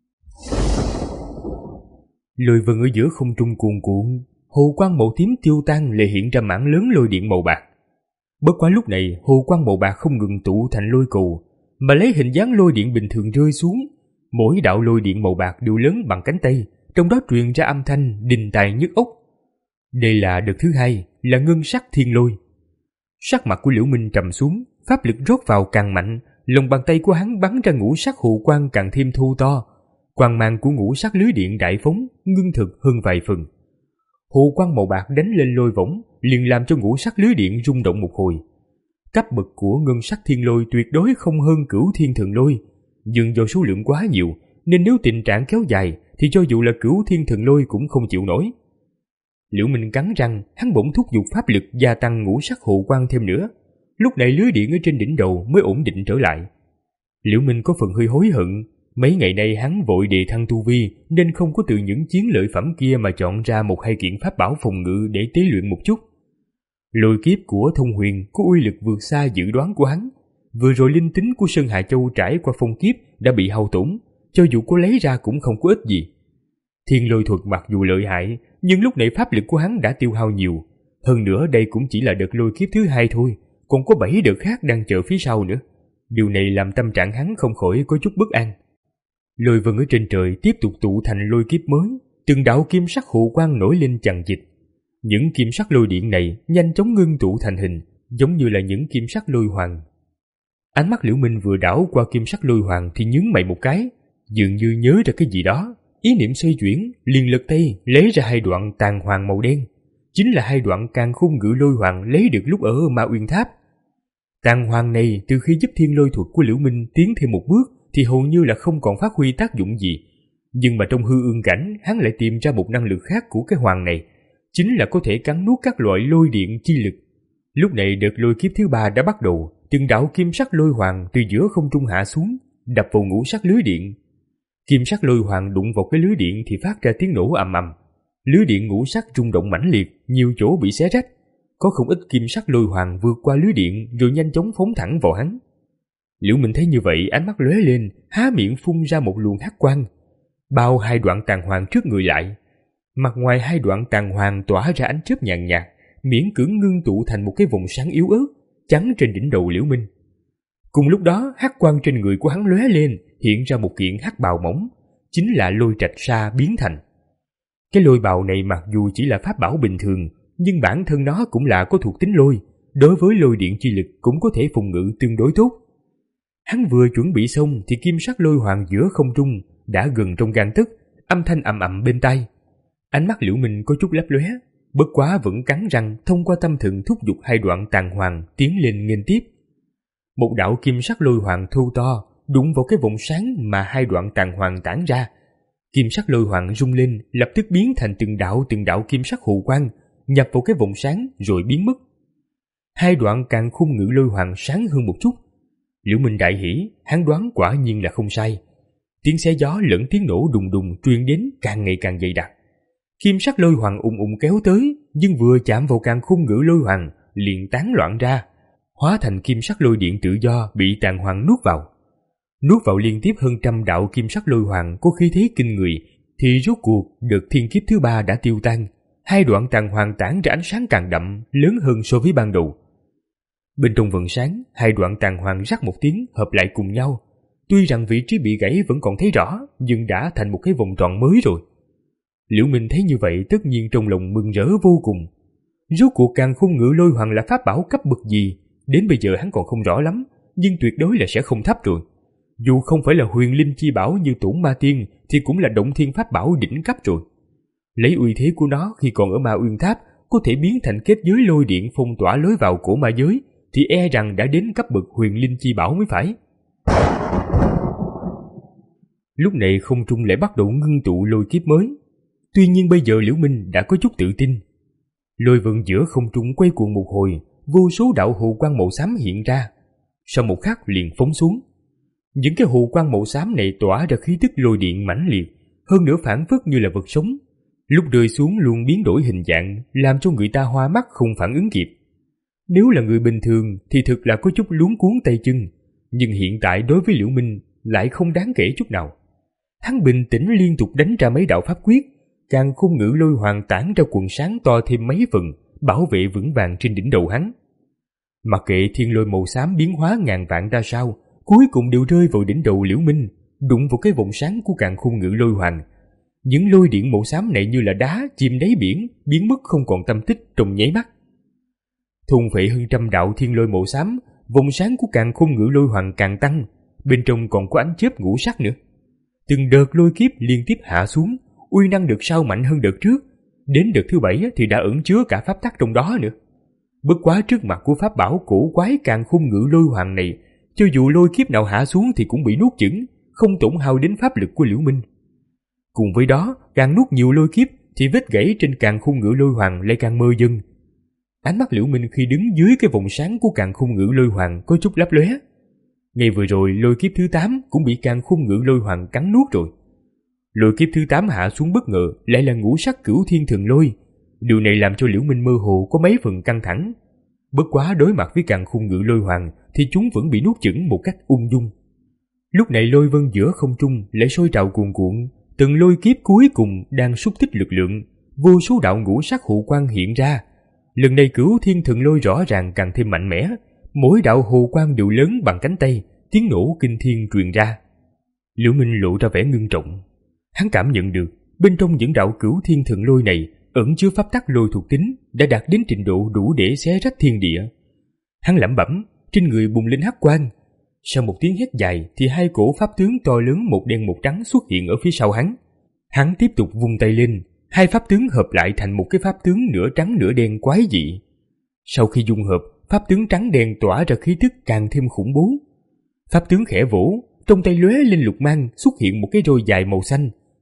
Lôi vân ở giữa không trung cuồn cuộn, hồ quang màu tím tiêu tan lại hiện ra mảng lớn lôi điện màu bạc. Bất quá lúc này hồ quang màu bạc không ngừng tụ thành lôi cầu, mà lấy hình dáng lôi điện bình thường rơi xuống. Mỗi đạo lôi điện màu bạc đều lớn bằng cánh tay, trong đó truyền ra âm thanh đình tài nhức óc. Đây là đợt thứ hai, là ngân sắc thiên lôi. Sắc mặt của Liễu Minh trầm xuống, pháp lực rót vào càng mạnh, lòng bàn tay của hắn bắn ra ngũ sắc hồ quang càng thêm thô to. Quang mang của ngũ sắc lưới điện đại phóng, ngưng thực hơn vài phần. Hồ quang màu bạc đánh lên lôi võng, liền làm cho ngũ sắc lưới điện rung động một hồi. Cấp bậc của ngân sắc thiên lôi tuyệt đối không hơn cửu thiên thần lôi, nhưng do số lượng quá nhiều, nên nếu tình trạng kéo dài thì cho dù là cửu thiên thần lôi cũng không chịu nổi. Liễu Minh cắn răng, hắn bỗng thúc giục pháp lực gia tăng ngũ sắc hồ quang thêm nữa. Lúc này lưới điện ở trên đỉnh đầu mới ổn định trở lại. Liễu Minh có phần hơi hối hận, mấy ngày nay hắn vội đề thăng tu vi nên không có từ những chiến lợi phẩm kia mà chọn ra một hai kiện pháp bảo phòng ngự để tế luyện một chút. Lôi kiếp của Thông Huyền có uy lực vượt xa dự đoán của hắn. Vừa rồi linh tính của Sơn Hà Châu trải qua phong kiếp đã bị hao tổn, cho dù có lấy ra cũng không có ích gì. Thiên lôi thuật mặc dù lợi hại, nhưng lúc này pháp lực của hắn đã tiêu hao nhiều. Hơn nữa đây cũng chỉ là đợt lôi kiếp thứ hai thôi, còn có bảy đợt khác đang chờ phía sau nữa. Điều này làm tâm trạng hắn không khỏi có chút bất an. Lôi vân ở trên trời tiếp tục tụ thành lôi kiếp mới, từng đạo kim sắc hồ quang nổi lên chằng chịt. Những kim sắc lôi điện này nhanh chóng ngưng tụ thành hình, giống như là những kim sắc lôi hoàng. Ánh mắt Liễu Minh vừa đảo qua kim sắc lôi hoàng thì nhướng mày một cái, dường như nhớ ra cái gì đó. Ý niệm xoay chuyển, liền lật tay lấy ra hai đoạn tàn hoàng màu đen, chính là hai đoạn càn khôn ngự lôi hoàng lấy được lúc ở Ma Uyên Tháp. Tàn hoàng này từ khi giúp thiên lôi thuật của Liễu Minh tiến thêm một bước thì hầu như là không còn phát huy tác dụng gì. Nhưng mà trong hư ương cảnh, hắn lại tìm ra một năng lực khác của cái hoàng này, chính là có thể cắn nuốt các loại lôi điện chi lực. Lúc này đợt lôi kiếp thứ ba đã bắt đầu, từng đạo kim sắc lôi hoàng từ giữa không trung hạ xuống, đập vào ngũ sắc lưới điện. Kim sắc lôi hoàng đụng vào cái lưới điện thì phát ra tiếng nổ ầm ầm. Lưới điện ngũ sắc rung động mãnh liệt, nhiều chỗ bị xé rách. Có không ít kim sắc lôi hoàng vượt qua lưới điện rồi nhanh chóng phóng thẳng vào hắn. Liễu Minh thấy như vậy, ánh mắt lóe lên, há miệng phun ra một luồng hắc quang, bao hai đoạn tàn hoàng trước người lại. Mặt ngoài hai đoạn tàn hoàng tỏa ra ánh chớp nhàn nhạt, miễn cưỡng ngưng tụ thành một cái vòng sáng yếu ớt chắn trên đỉnh đầu Liễu Minh. Cùng lúc đó, hắc quang trên người của hắn lóe lên, hiện ra một kiện hắc bào mỏng, chính là lôi trạch sa biến thành. Cái lôi bào này mặc dù chỉ là pháp bảo bình thường, nhưng bản thân nó cũng là có thuộc tính lôi, đối với lôi điện chi lực cũng có thể phòng ngự tương đối tốt. Hắn vừa chuẩn bị xong thì kim sắc lôi hoàng giữa không trung đã gần trong gang tấc, âm thanh ầm ầm bên tai. Ánh mắt Liễu Minh có chút lấp lóe, bất quá vẫn cắn răng thông qua tâm thần thúc giục hai đoạn tàn hoàng tiến lên nghênh tiếp. Một đạo kim sắc lôi hoàng thô to đụng vào cái vòng sáng mà hai đoạn tàn hoàng tản ra. Kim sắc lôi hoàng rung lên, lập tức biến thành từng đạo từng đạo kim sắc hồ quang, nhập vào cái vòng sáng rồi biến mất. Hai đoạn càng khung ngự lôi hoàng sáng hơn một chút. Liễu Minh đại hỉ, hắn đoán quả nhiên là không sai. Tiếng xé gió lẫn tiếng nổ đùng đùng truyền đến càng ngày càng dày đặc. Kim sắc lôi hoàng ùng ùng kéo tới, nhưng vừa chạm vào càng khung ngự lôi hoàng liền tán loạn ra, hóa thành kim sắc lôi điện tự do bị tàn hoàng nuốt vào. Nuốt vào liên tiếp hơn trăm đạo kim sắc lôi hoàng có khí thế kinh người, thì rốt cuộc đợt thiên kiếp thứ ba đã tiêu tan. Hai đoạn tàn hoàng tản ra ánh sáng càng đậm, lớn hơn so với ban đầu. Bên trong vầng sáng, hai đoạn tàn hoàng rắc một tiếng hợp lại cùng nhau. Tuy rằng vị trí bị gãy vẫn còn thấy rõ, nhưng đã thành một cái vòng tròn mới rồi. Liễu Minh thấy như vậy tất nhiên trong lòng mừng rỡ vô cùng. Rốt cuộc càng khung ngự lôi hoàng là pháp bảo cấp bậc gì, đến bây giờ hắn còn không rõ lắm, nhưng tuyệt đối là sẽ không thấp rồi. Dù không phải là huyền linh chi bảo như Tổn Ma Tiên thì cũng là động thiên pháp bảo đỉnh cấp rồi. Lấy uy thế của nó khi còn ở Ma Uyên Tháp có thể biến thành kết giới lôi điện phong tỏa lối vào của ma giới, thì e rằng đã đến cấp bậc huyền linh chi bảo mới phải. Lúc này không trung lại bắt đầu ngưng tụ lôi kiếp mới. Tuy nhiên bây giờ Liễu Minh đã có chút tự tin. Lôi vân giữa không trung quay cuồng một hồi, vô số đạo hồ quang màu xám hiện ra, sau một khắc liền phóng xuống. Những cái hồ quang màu xám này tỏa ra khí tức lôi điện mãnh liệt, hơn nữa phản phất như là vật sống. Lúc rơi xuống luôn biến đổi hình dạng, làm cho người ta hoa mắt không phản ứng kịp. Nếu là người bình thường thì thực là có chút luống cuống tay chân, nhưng hiện tại đối với Liễu Minh lại không đáng kể chút nào. Hắn bình tĩnh liên tục đánh ra mấy đạo pháp quyết, càng khung ngự lôi hoàng tản ra quần sáng to thêm mấy phần, bảo vệ vững vàng trên đỉnh đầu hắn. Mặc kệ thiên lôi màu xám biến hóa ngàn vạn ra sao, cuối cùng đều rơi vào đỉnh đầu Liễu Minh, đụng vào cái vòng sáng của càng khung ngự lôi hoàng. Những lôi điện màu xám này như là đá chìm đáy biển, biến mất không còn tâm tích trong nháy mắt. Thôn phệ hơn trăm đạo thiên lôi màu xám, vòng sáng của càng khung ngự lôi hoàng càng tăng, bên trong còn có ánh chớp ngũ sắc nữa. Từng đợt lôi kiếp liên tiếp hạ xuống, uy năng đợt sau mạnh hơn đợt trước, đến đợt thứ bảy thì đã ẩn chứa cả pháp tắc trong đó nữa. Bất quá trước mặt của pháp bảo cổ quái càng khung ngự lôi hoàng này, cho dù lôi kiếp nào hạ xuống thì cũng bị nuốt chửng, không tổn hao đến pháp lực của Liễu Minh. Cùng với đó, càng nuốt nhiều lôi kiếp thì vết gãy trên càng khung ngự lôi hoàng lại càng mơ dần. Ánh mắt Liễu Minh khi đứng dưới cái vòng sáng của càng khung ngự lôi hoàng có chút lấp lóe. Ngay vừa rồi lôi kiếp thứ tám cũng bị càng khung ngự lôi hoàng cắn nuốt rồi. Lôi kiếp thứ tám hạ xuống bất ngờ lại là ngũ sắc cửu thiên thần lôi. Điều này làm cho Liễu Minh mơ hồ có mấy phần căng thẳng. Bất quá đối mặt với càng khung ngự lôi hoàng thì chúng vẫn bị nuốt chửng một cách ung dung. Lúc này lôi vân giữa không trung lại sôi trào cuồn cuộn, từng lôi kiếp cuối cùng đang xúc tích lực lượng, vô số đạo ngũ sắc hụ quang hiện ra. Lần này cửu thiên thần lôi rõ ràng càng thêm mạnh mẽ, mỗi đạo hồ quang đều lớn bằng cánh tay, tiếng nổ kinh thiên truyền ra. Liễu Minh lộ ra vẻ ngưng trọng. Hắn cảm nhận được bên trong những đạo cửu thiên thần lôi này ẩn chứa pháp tắc lôi thuộc tính đã đạt đến trình độ đủ để xé rách thiên địa. Hắn lẩm bẩm, trên người bùng lên hắc quang. Sau một tiếng hét dài thì hai cổ pháp tướng to lớn một đen một trắng xuất hiện ở phía sau hắn. Hắn tiếp tục vung tay lên, hai pháp tướng hợp lại thành một cái pháp tướng nửa trắng nửa đen quái dị. Sau khi dung hợp, pháp tướng trắng đen tỏa ra khí tức càng thêm khủng bố. Pháp tướng khẽ vỗ, trong tay lóe lên lục mang xuất hiện một cái roi dài màu xanh,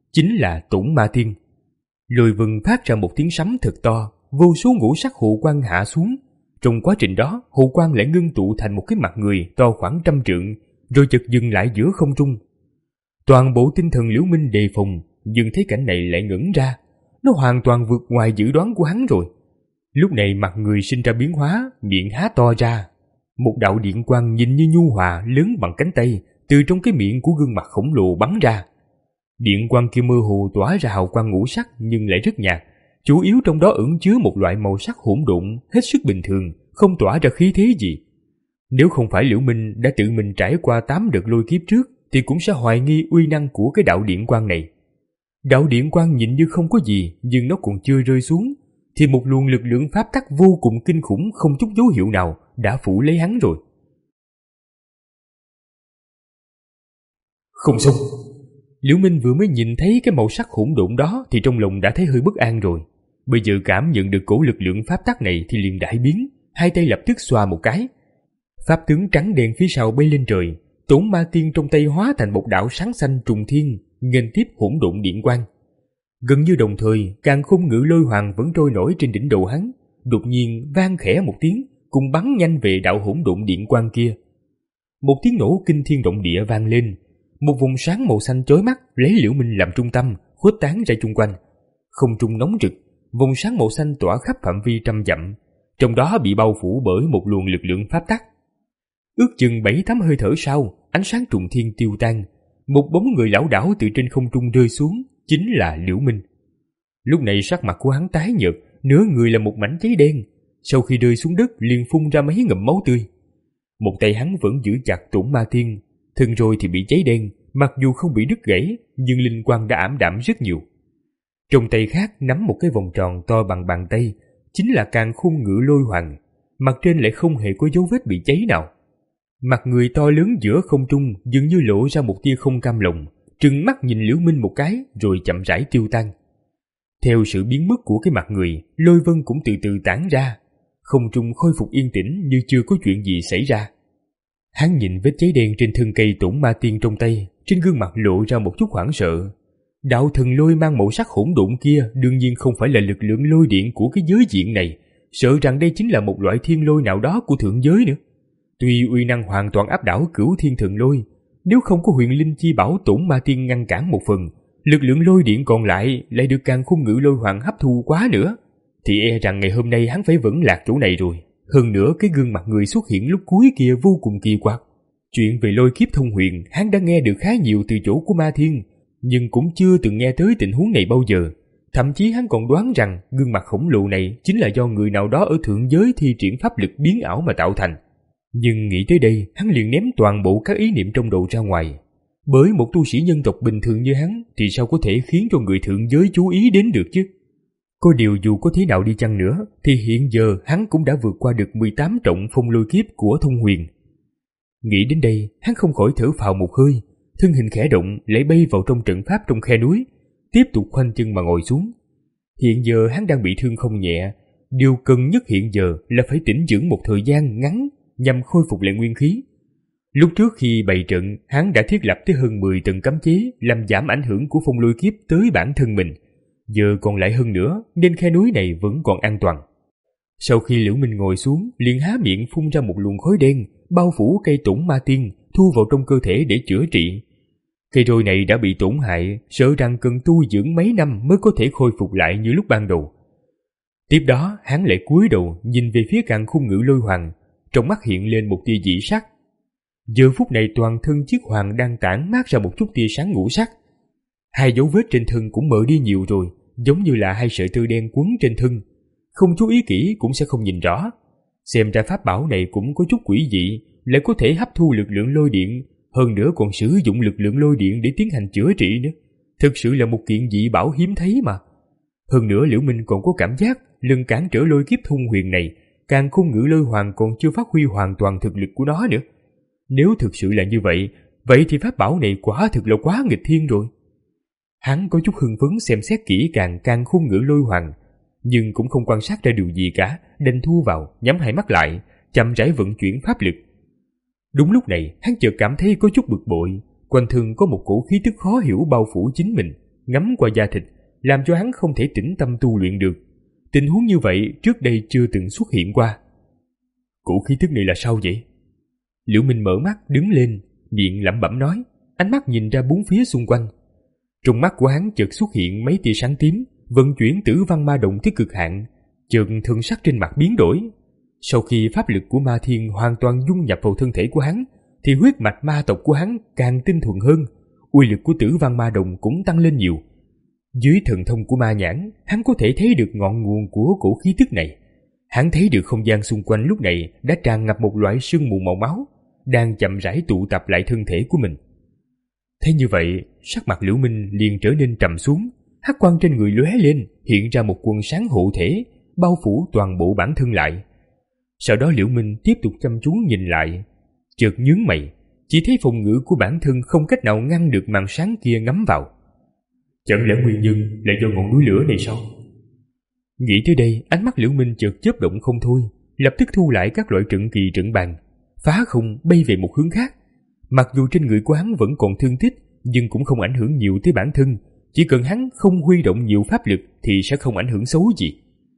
chính là Tổn Ma Tiên. Lôi vân phát ra một tiếng sấm thật to, vô số ngũ sắc hộ quang hạ xuống. Trong quá trình đó, hộ quang lại ngưng tụ thành một cái mặt người to khoảng trăm trượng, rồi chợt dừng lại giữa không trung. Toàn bộ tinh thần Liễu Minh đề phòng, nhưng thấy cảnh này lại ngẩn ra. Nó hoàn toàn vượt ngoài dự đoán của hắn rồi. Lúc này mặt người sinh ra biến hóa, miệng há to ra. Một đạo điện quang nhìn như nhu hòa lớn bằng cánh tay từ trong cái miệng của gương mặt khổng lồ bắn ra. Điện quang kia mơ hồ tỏa ra hào quang ngũ sắc nhưng lại rất nhạt, chủ yếu trong đó ẩn chứa một loại màu sắc hỗn độn hết sức bình thường, không tỏa ra khí thế gì. Nếu không phải Liễu Minh đã tự mình trải qua tám đợt lôi kiếp trước thì cũng sẽ hoài nghi uy năng của cái đạo điện quang này. Đạo điện quang nhìn như không có gì, nhưng nó còn chưa rơi xuống thì một luồng lực lượng pháp tắc vô cùng kinh khủng không chút dấu hiệu nào đã phủ lấy hắn rồi. Không xong. Liễu Minh vừa mới nhìn thấy cái màu sắc hỗn độn đó thì trong lòng đã thấy hơi bất an rồi. Bây giờ cảm nhận được cổ lực lượng pháp tắc này thì liền đại biến, hai tay lập tức xoa một cái. Pháp tướng trắng đen phía sau bay lên trời, Tổn Ma Tiên trong tay hóa thành một đạo sáng xanh trùng thiên, nghênh tiếp hỗn độn điện quang. Gần như đồng thời, càn khôn ngự lôi hoàng vẫn trôi nổi trên đỉnh đầu hắn, đột nhiên vang khẽ một tiếng, cùng bắn nhanh về đạo hỗn độn điện quang kia. Một tiếng nổ kinh thiên động địa vang lên, một vùng sáng màu xanh chói mắt lấy Liễu Minh làm trung tâm, khuếch tán ra chung quanh. Không trung nóng rực, vùng sáng màu xanh tỏa khắp phạm vi trăm dặm, trong đó bị bao phủ bởi một luồng lực lượng pháp tắc. Ước chừng bảy tám hơi thở sau, ánh sáng trùng thiên tiêu tan, một bóng người lảo đảo từ trên không trung rơi xuống, chính là Liễu Minh. Lúc này sắc mặt của hắn tái nhợt, nửa người là một mảnh cháy đen, sau khi rơi xuống đất liền phun ra mấy ngụm máu tươi. Một tay hắn vẫn giữ chặt Tổn Ma Tiên, thân rồi thì bị cháy đen, mặc dù không bị đứt gãy, nhưng linh quang đã ảm đạm rất nhiều. Trong tay khác nắm một cái vòng tròn to bằng bàn tay, chính là càn khôn ngự lôi hoàng, mặt trên lại không hề có dấu vết bị cháy nào. Mặt người to lớn giữa không trung dường như lộ ra một tia không cam lòng, trừng mắt nhìn Liễu Minh một cái rồi chậm rãi tiêu tan. Theo sự biến mất của cái mặt người, lôi vân cũng từ từ tản ra, không trung khôi phục yên tĩnh như chưa có chuyện gì xảy ra. Hắn nhìn vết cháy đen trên thân cây Tổn Ma Tiên trong tay, trên gương mặt lộ ra một chút hoảng sợ. Đạo thần lôi mang màu sắc hỗn độn kia đương nhiên không phải là lực lượng lôi điện của cái giới diện này, sợ rằng đây chính là một loại thiên lôi nào đó của thượng giới nữa. Tuy uy năng hoàn toàn áp đảo Cửu Thiên Thần Lôi, nếu không có huyền linh chi bảo Tổn Ma Tiên ngăn cản một phần, lực lượng lôi điện còn lại lại được càn khôn ngự lôi hoàng hấp thu quá nữa, thì e rằng ngày hôm nay hắn phải vẫn lạc chỗ này rồi. Hơn nữa cái gương mặt người xuất hiện lúc cuối kia vô cùng kỳ quặc. Chuyện về lôi kiếp thông huyền hắn đã nghe được khá nhiều từ chỗ của Ma Thiên, nhưng cũng chưa từng nghe tới tình huống này bao giờ. Thậm chí hắn còn đoán rằng gương mặt khổng lồ này chính là do người nào đó ở thượng giới thi triển pháp lực biến ảo mà tạo thành. Nhưng nghĩ tới đây, hắn liền ném toàn bộ các ý niệm trong đầu ra ngoài. Bởi một tu sĩ nhân tộc bình thường như hắn thì sao có thể khiến cho người thượng giới chú ý đến được chứ? Có điều dù có thế nào đi chăng nữa thì hiện giờ hắn cũng đã vượt qua được mười tám trọng phong lôi kiếp của thông huyền. Nghĩ đến đây, hắn không khỏi thở phào một hơi, thân hình khẽ động lại bay vào trong trận pháp trong khe núi, tiếp tục khoanh chân mà ngồi xuống. Hiện giờ hắn đang bị thương không nhẹ, điều cần nhất hiện giờ là phải tĩnh dưỡng một thời gian ngắn nhằm khôi phục lại nguyên khí. Lúc trước khi bày trận, hắn đã thiết lập tới hơn mười tầng cấm chế làm giảm ảnh hưởng của phong lôi kiếp tới bản thân mình. Giờ còn lại hơn nữa nên khe núi này vẫn còn an toàn. Sau khi Liễu Minh ngồi xuống, liền há miệng phun ra một luồng khói đen bao phủ cây Tổn Ma Tiên, thu vào trong cơ thể để chữa trị. Cây roi này đã bị tổn hại, sợ rằng cần tu dưỡng mấy năm mới có thể khôi phục lại như lúc ban đầu. Tiếp đó hắn lại cúi đầu nhìn về phía càn khôn ngự lôi hoàng, trong mắt hiện lên một tia dị sắc. Giờ phút này toàn thân chiếc hoàng đang tản mát ra một chút tia sáng ngũ sắc. Hai dấu vết trên thân cũng mờ đi nhiều rồi, giống như là hai sợi tơ đen quấn trên thân, không chú ý kỹ cũng sẽ không nhìn rõ. Xem ra pháp bảo này cũng có chút quỷ dị, lại có thể hấp thu lực lượng lôi điện, hơn nữa còn sử dụng lực lượng lôi điện để tiến hành chữa trị nữa. Thực sự là một kiện dị bảo hiếm thấy mà. Hơn nữa Liễu Minh còn có cảm giác lần cản trở lôi kiếp thông huyền này, càn khôn ngự lôi hoàng còn chưa phát huy hoàn toàn thực lực của nó nữa. Nếu thực sự là như vậy, vậy thì pháp bảo này quả thực là quá nghịch thiên rồi. Hắn có chút hưng phấn xem xét kỹ càng càn khôn ngự lôi hoàng, nhưng cũng không quan sát ra điều gì cả, đành thu vào, nhắm hai mắt lại, chậm rãi vận chuyển pháp lực. Đúng lúc này, hắn chợt cảm thấy có chút bực bội, quanh thân có một cổ khí tức khó hiểu bao phủ chính mình, ngắm qua da thịt, làm cho hắn không thể tĩnh tâm tu luyện được. Tình huống như vậy trước đây chưa từng xuất hiện qua. Cổ khí tức này là sao vậy? Liễu Minh mở mắt đứng lên, miệng lẩm bẩm nói, ánh mắt nhìn ra bốn phía xung quanh. Trong mắt của hắn chợt xuất hiện mấy tia sáng tím, vận chuyển tử văn ma động tới cực hạn, chợt thần sắc trên mặt biến đổi. Sau khi pháp lực của ma thiên hoàn toàn dung nhập vào thân thể của hắn, thì huyết mạch ma tộc của hắn càng tinh thuần hơn, uy lực của tử văn ma đồng cũng tăng lên nhiều. Dưới thần thông của ma nhãn, hắn có thể thấy được ngọn nguồn của cổ khí tức này. Hắn thấy được không gian xung quanh lúc này đã tràn ngập một loại sương mù màu máu, đang chậm rãi tụ tập lại thân thể của mình. Thế như vậy, sắc mặt Liễu Minh liền trở nên trầm xuống, hắc quang trên người lóe lên, hiện ra một quần sáng hộ thể, bao phủ toàn bộ bản thân lại. Sau đó Liễu Minh tiếp tục chăm chú nhìn lại, chợt nhướng mày, chỉ thấy phòng ngự của bản thân không cách nào ngăn được màn sáng kia ngắm vào. Chẳng lẽ nguyên nhân là do ngọn núi lửa này sao? Nghĩ tới đây, ánh mắt Liễu Minh chợt chớp động không thôi, lập tức thu lại các loại trận kỳ trận bàn, phá không bay về một hướng khác. Mặc dù trên người của hắn vẫn còn thương tích, nhưng cũng không ảnh hưởng nhiều tới bản thân. Chỉ cần hắn không huy động nhiều pháp lực thì sẽ không ảnh hưởng xấu gì.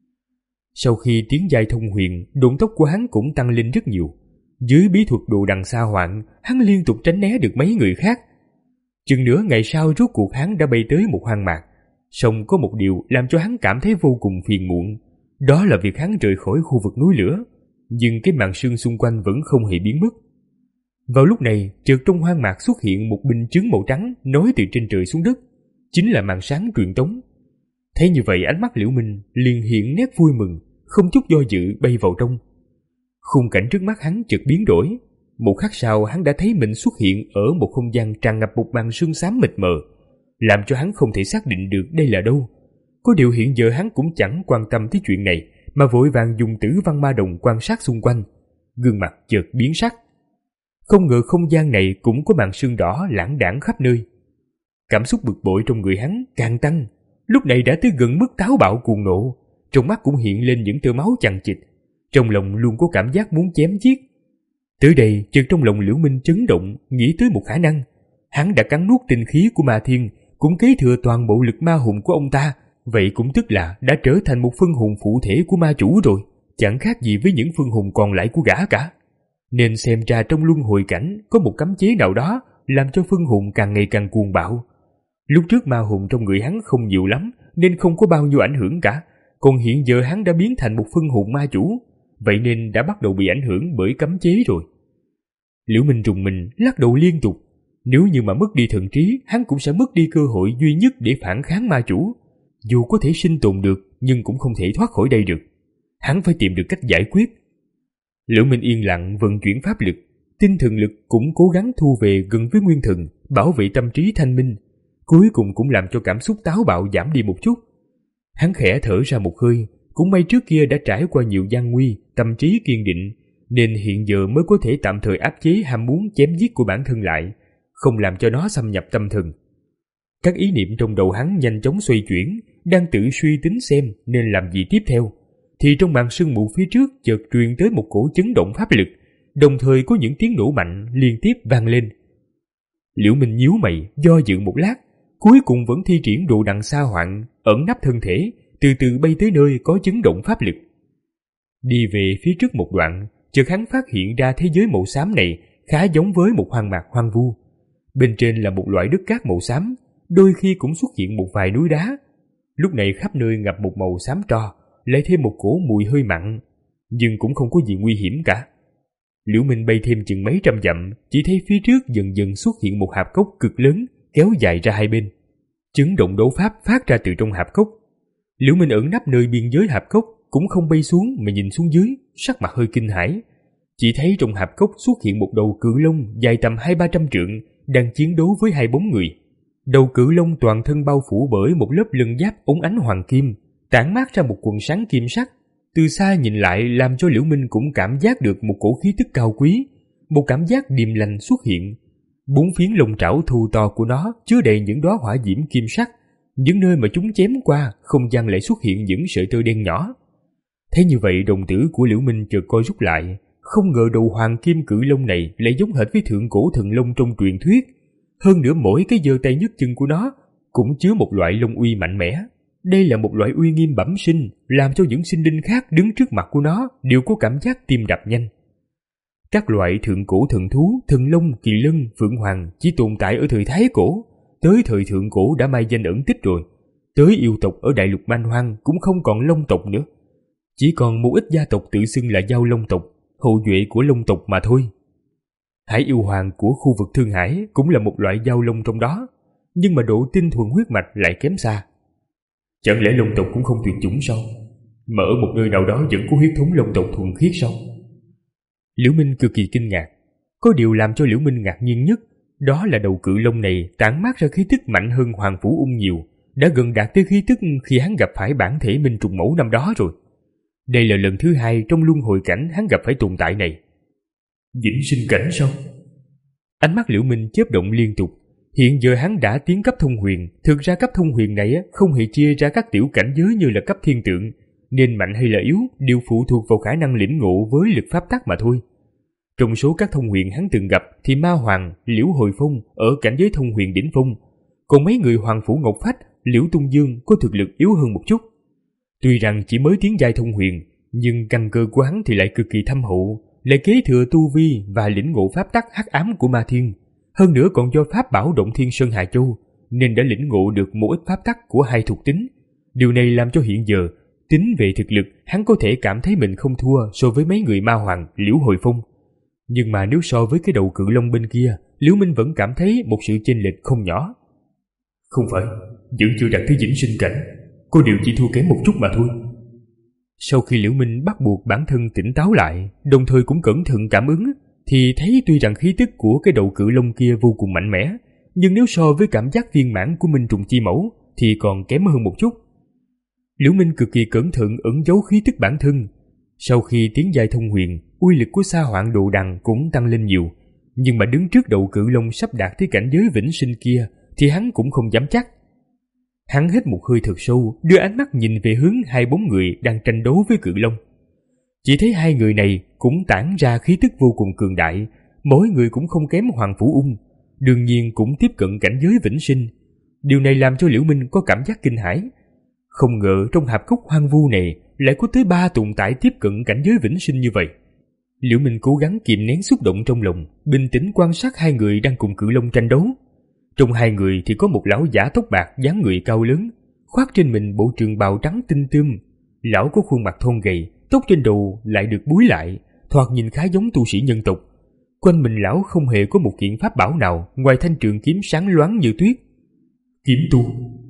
Sau khi tiến giai thông huyền, độn tốc của hắn cũng tăng lên rất nhiều. Dưới bí thuật đồ đằng xa hoạn, hắn liên tục tránh né được mấy người khác. Chừng nửa ngày sau, rốt cuộc hắn đã bay tới một hoang mạc. Song có một điều làm cho hắn cảm thấy vô cùng phiền muộn, đó là việc hắn rời khỏi khu vực núi lửa, nhưng cái màn sương xung quanh vẫn không hề biến mất. Vào lúc này, chợt trong hoang mạc xuất hiện một bình chướng màu trắng nối từ trên trời xuống đất, chính là màn sáng truyền tống. Thấy như vậy, ánh mắt Liễu Minh liền hiện nét vui mừng, không chút do dự bay vào trong. Khung cảnh trước mắt hắn chợt biến đổi. Một khắc sau, hắn đã thấy mình xuất hiện ở một không gian tràn ngập một màn sương xám mịt mờ, làm cho hắn không thể xác định được đây là đâu. Có điều hiện giờ hắn cũng chẳng quan tâm tới chuyện này, mà vội vàng dùng tử văn ma đồng quan sát xung quanh. Gương mặt chợt biến sắc. Không ngờ không gian này cũng có màn sương đỏ lãng đãng khắp nơi. Cảm xúc bực bội trong người hắn càng tăng, lúc này đã tới gần mức táo bạo cuồng nộ, trong mắt cũng hiện lên những tia máu chằng chịt, trong lòng luôn có cảm giác muốn chém giết. Tới đây, chợt trong lòng Liễu Minh chấn động, nghĩ tới một khả năng. Hắn đã cắn nuốt tinh khí của ma thiên, cũng kế thừa toàn bộ lực ma hồn của ông ta, vậy cũng tức là đã trở thành một phân hồn phụ thể của ma chủ rồi, chẳng khác gì với những phân hồn còn lại của gã cả. Nên xem ra trong luân hồi cảnh có một cấm chế nào đó làm cho phân hồn càng ngày càng cuồng bạo. Lúc trước ma hồn trong người hắn không nhiều lắm nên không có bao nhiêu ảnh hưởng cả, còn hiện giờ hắn đã biến thành một phân hồn ma chủ, vậy nên đã bắt đầu bị ảnh hưởng bởi cấm chế rồi. Liễu Minh rùng mình lắc đầu liên tục. Nếu như mà mất đi thần trí, hắn cũng sẽ mất đi cơ hội duy nhất để phản kháng ma chủ. Dù có thể sinh tồn được, nhưng cũng không thể thoát khỏi đây được. Hắn phải tìm được cách giải quyết. Liễu Minh yên lặng vận chuyển pháp lực, tinh thần lực cũng cố gắng thu về gần với nguyên thần, bảo vệ tâm trí thanh minh. Cuối cùng cũng làm cho cảm xúc táo bạo giảm đi một chút. Hắn khẽ thở ra một hơi, cũng may trước kia đã trải qua nhiều gian nguy, tâm trí kiên định, nên hiện giờ mới có thể tạm thời áp chế ham muốn chém giết của bản thân lại, không làm cho nó xâm nhập tâm thần. Các ý niệm trong đầu hắn nhanh chóng xoay chuyển, đang tự suy tính xem nên làm gì tiếp theo, thì trong màn sương mù phía trước chợt truyền tới một cổ chấn động pháp lực, đồng thời có những tiếng nổ mạnh liên tiếp vang lên. Liễu Minh nhíu mày, do dự một lát, cuối cùng vẫn thi triển đồ đằng xa hoạn, ẩn nấp thân thể, từ từ bay tới nơi có chấn động pháp lực. Đi về phía trước một đoạn, chợt hắn phát hiện ra thế giới màu xám này khá giống với một hoang mạc hoang vu. Bên trên là một loại đất cát màu xám, đôi khi cũng xuất hiện một vài núi đá. Lúc này khắp nơi ngập một màu xám tro, lại thêm một cổ mùi hơi mặn, nhưng cũng không có gì nguy hiểm cả. Liễu Minh bay thêm chừng mấy trăm dặm, chỉ thấy phía trước dần dần xuất hiện một hạp cốc cực lớn, kéo dài ra hai bên. Chấn động đấu pháp phát ra từ trong hạp cốc. Liễu Minh ẩn nấp nơi biên giới hạp cốc, cũng không bay xuống mà nhìn xuống dưới, sắc mặt hơi kinh hãi. Chỉ thấy trong hạp cốc xuất hiện một đầu cự long dài tầm hai ba trăm trượng, đang chiến đấu với hai bóng người. Đầu cự long toàn thân bao phủ bởi một lớp lân giáp óng ánh hoàng kim, tản mát ra một quần sáng kim sắc. Từ xa nhìn lại làm cho Liễu Minh cũng cảm giác được một cổ khí tức cao quý, một cảm giác điềm lành xuất hiện. Bốn phiến lông trảo thù to của nó chứa đầy những đóa hỏa diễm kim sắc, những nơi mà chúng chém qua, không gian lại xuất hiện những sợi tơ đen nhỏ. Thế như vậy, đồng tử của Liễu Minh chợt co rút lại, không ngờ đầu hoàng kim cự long này lại giống hệt với thượng cổ thần long trong truyền thuyết. Hơn nữa mỗi cái giơ tay nhấc chân của nó cũng chứa một loại long uy mạnh mẽ. Đây là một loại uy nghiêm bẩm sinh, làm cho những sinh linh khác đứng trước mặt của nó đều có cảm giác tim đập nhanh. Các loại thượng cổ thần thú, thần long, kỳ lân, phượng hoàng chỉ tồn tại ở thời Thái Cổ, tới thời Thượng Cổ đã mai danh ẩn tích rồi. Tới yêu tộc ở đại lục Man Hoang cũng không còn long tộc nữa. Chỉ còn một ít gia tộc tự xưng là Giao Long tộc, hậu duệ của long tộc mà thôi. Hải yêu hoàng của khu vực Thương Hải cũng là một loại giao long trong đó, nhưng mà độ tinh thuần huyết mạch lại kém xa. Chẳng lẽ long tộc cũng không tuyệt chủng sao? Mà ở một nơi nào đó vẫn có huyết thống long tộc thuần khiết sao? Liễu Minh cực kỳ kinh ngạc. Có điều làm cho Liễu Minh ngạc nhiên nhất, đó là đầu cự long này tản mát ra khí tức mạnh hơn Hoàng Phủ Ung nhiều, đã gần đạt tới khí tức khi hắn gặp phải bản thể Minh Trùng Mẫu năm đó rồi. Đây là lần thứ hai trong luân hồi cảnh hắn gặp phải tồn tại này. Vĩnh sinh cảnh sao? Ánh mắt Liễu Minh chớp động liên tục. Hiện giờ hắn đã tiến cấp thông huyền. Thực ra cấp thông huyền này không hề chia ra các tiểu cảnh giới như là cấp thiên tượng, nên mạnh hay là yếu đều phụ thuộc vào khả năng lĩnh ngộ với lực pháp tắc mà thôi. Trong số các thông huyền hắn từng gặp thì Ma Hoàng, Liễu Hồi Phong ở cảnh giới thông huyền đỉnh phong, còn mấy người Hoàng Phủ Ngọc Phách, Liễu Tung Dương có thực lực yếu hơn một chút. Tuy rằng chỉ mới tiến giai thông huyền, nhưng căn cơ của hắn thì lại cực kỳ thâm hậu, lại kế thừa tu vi và lĩnh ngộ pháp tắc hắc ám của Ma Thiên, hơn nữa còn do pháp bảo Động Thiên Sơn Hà Châu, nên đã lĩnh ngộ được một ít pháp tắc của hai thuộc tính. Điều này làm cho hiện giờ tính về thực lực hắn có thể cảm thấy mình không thua so với mấy người Ma Hoàng, Liễu Hồi Phong. Nhưng mà nếu so với cái đầu cự long bên kia, Liễu Minh vẫn cảm thấy một sự chênh lệch không nhỏ. Không phải, vẫn chưa đạt tới vĩnh sinh cảnh, có điều chỉ thua kém một chút mà thôi. Sau khi Liễu Minh bắt buộc bản thân tỉnh táo lại, đồng thời cũng cẩn thận cảm ứng, thì thấy tuy rằng khí tức của cái đầu cự long kia vô cùng mạnh mẽ, nhưng nếu so với cảm giác viên mãn của Minh Trùng Chi Mẫu thì còn kém hơn một chút. Liễu Minh cực kỳ cẩn thận ẩn giấu khí tức bản thân. Sau khi tiến giai thông huyền, uy lực của Sa Hoạn Đồ Đằng cũng tăng lên nhiều, nhưng mà đứng trước đầu cự long sắp đạt tới cảnh giới vĩnh sinh kia thì hắn cũng không dám chắc. Hắn hít một hơi thật sâu, đưa ánh mắt nhìn về hướng hai bóng người đang tranh đấu với cự long. Chỉ thấy hai người này cũng tản ra khí tức vô cùng cường đại, mỗi người cũng không kém Hoàng Phủ Ung, đương nhiên cũng tiếp cận cảnh giới vĩnh sinh. Điều này làm cho Liễu Minh có cảm giác kinh hãi. Không ngờ trong hạp cốc hoang vu này lại có tới ba tồn tại tiếp cận cảnh giới vĩnh sinh như vậy. Liễu Minh cố gắng kìm nén xúc động trong lòng, bình tĩnh quan sát hai người đang cùng cự long tranh đấu. Trong hai người thì có một lão giả tóc bạc dáng người cao lớn, khoác trên mình bộ trường bào trắng tinh tươm. Lão có khuôn mặt thon gầy, tóc trên đầu lại được búi lại, thoạt nhìn khá giống tu sĩ nhân tộc. Quanh mình lão không hề có một kiện pháp bảo nào ngoài thanh trường kiếm sáng loáng như tuyết. Kiếm tu.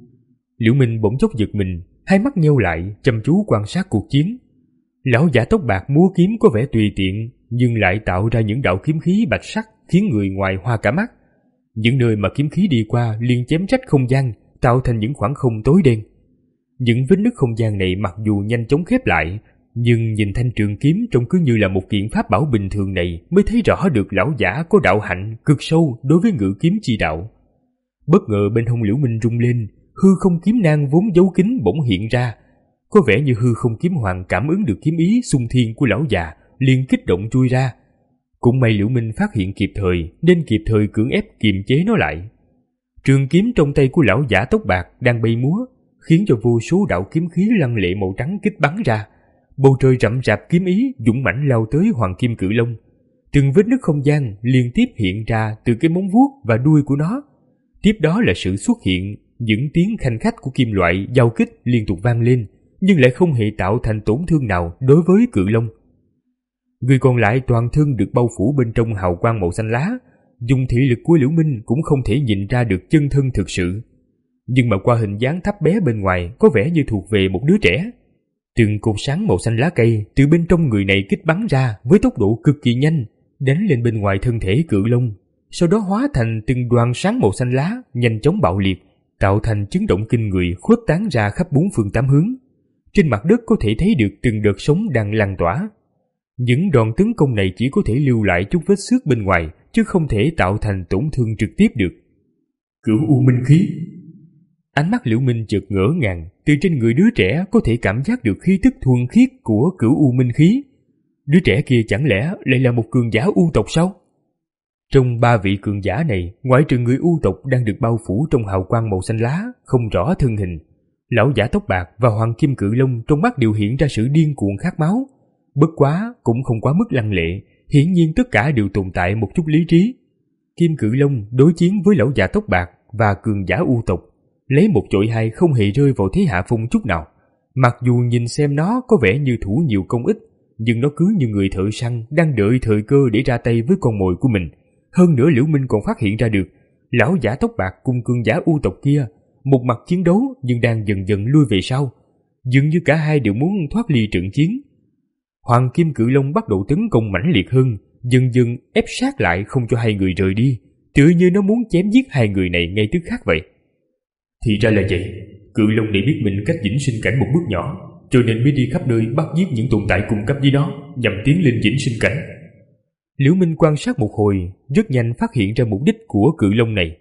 Liễu Minh bỗng chốc giật mình, hai mắt nheo lại, chăm chú quan sát cuộc chiến. Lão giả tóc bạc múa kiếm có vẻ tùy tiện, nhưng lại tạo ra những đạo kiếm khí bạch sắc khiến người ngoài hoa cả mắt. Những nơi mà kiếm khí đi qua liền chém rách không gian, tạo thành những khoảng không tối đen. Những vết nứt không gian này mặc dù nhanh chóng khép lại, nhưng nhìn thanh trường kiếm trông cứ như là một kiện pháp bảo bình thường này mới thấy rõ được lão giả có đạo hạnh cực sâu đối với ngự kiếm chi đạo. Bất ngờ bên hông Liễu Minh rung lên, hư không kiếm nang vốn giấu kín bỗng hiện ra. Có vẻ như hư không kiếm hoàng cảm ứng được kiếm ý xung thiên của lão già, liền kích động chui ra. Cũng may Liễu Minh phát hiện kịp thời nên kịp thời cưỡng ép kiềm chế nó lại. Trường kiếm trong tay của lão giả tóc bạc đang bay múa, khiến cho vô số đạo kiếm khí lăng lệ màu trắng kích bắn ra. Bầu trời rậm rạp kiếm ý dũng mãnh lao tới hoàng kim cự long. Từng vết nứt không gian liên tiếp hiện ra từ cái móng vuốt và đuôi của nó. Tiếp đó là sự xuất hiện những tiếng khanh khách của kim loại giao kích liên tục vang lên, nhưng lại không hề tạo thành tổn thương nào đối với cự long. Người còn lại toàn thân được bao phủ bên trong hào quang màu xanh lá, dùng thị lực của Liễu Minh cũng không thể nhìn ra được chân thân thực sự. Nhưng mà qua hình dáng thấp bé bên ngoài có vẻ như thuộc về một đứa trẻ. Từng cột sáng màu xanh lá cây từ bên trong người này kích bắn ra với tốc độ cực kỳ nhanh, đánh lên bên ngoài thân thể cự long, sau đó hóa thành từng đoàn sáng màu xanh lá nhanh chóng bạo liệt, tạo thành chấn động kinh người khuếch tán ra khắp bốn phương tám hướng. Trên mặt đất có thể thấy được từng đợt sóng đang lan tỏa. Những đòn tấn công này chỉ có thể lưu lại chút vết xước bên ngoài, chứ không thể tạo thành tổn thương trực tiếp được. Cửu U Minh Khí. Ánh mắt Liễu Minh chợt ngỡ ngàng, từ trên người đứa trẻ có thể cảm giác được khí tức thuần khiết của Cửu U Minh Khí. Đứa trẻ kia chẳng lẽ lại là một cường giả U tộc sao? Trong ba vị cường giả này, ngoại trừ người U tộc đang được bao phủ trong hào quang màu xanh lá, không rõ thân hình, lão giả tóc bạc và hoàng kim cự long trong mắt đều hiện ra sự điên cuồng khát máu. Bất quá cũng không quá mức lăng lệ, hiển nhiên tất cả đều tồn tại một chút lý trí. Kim cự long đối chiến với lão giả tóc bạc và cường giả U tộc, lấy một chọi hai không hề rơi vào thế hạ phong chút nào. Mặc dù nhìn xem nó có vẻ như thủ nhiều công ích, nhưng nó cứ như người thợ săn đang đợi thời cơ để ra tay với con mồi của mình. Hơn nữa Liễu Minh còn phát hiện ra được, lão giả tóc bạc cùng cường giả U tộc kia một mặt chiến đấu nhưng đang dần dần lui về sau, dường như cả hai đều muốn thoát ly trận chiến. Hoàng kim cự long bắt đầu tấn công mãnh liệt hơn, dần dần ép sát lại không cho hai người rời đi, tựa như nó muốn chém giết hai người này ngay tức khắc vậy. Thì ra là vậy, cự long này biết mình cách vĩnh sinh cảnh một bước nhỏ, cho nên mới đi khắp nơi bắt giết những tồn tại cùng cấp với nó, nhằm tiến lên vĩnh sinh cảnh. Liễu Minh quan sát một hồi, rất nhanh phát hiện ra mục đích của cự long này.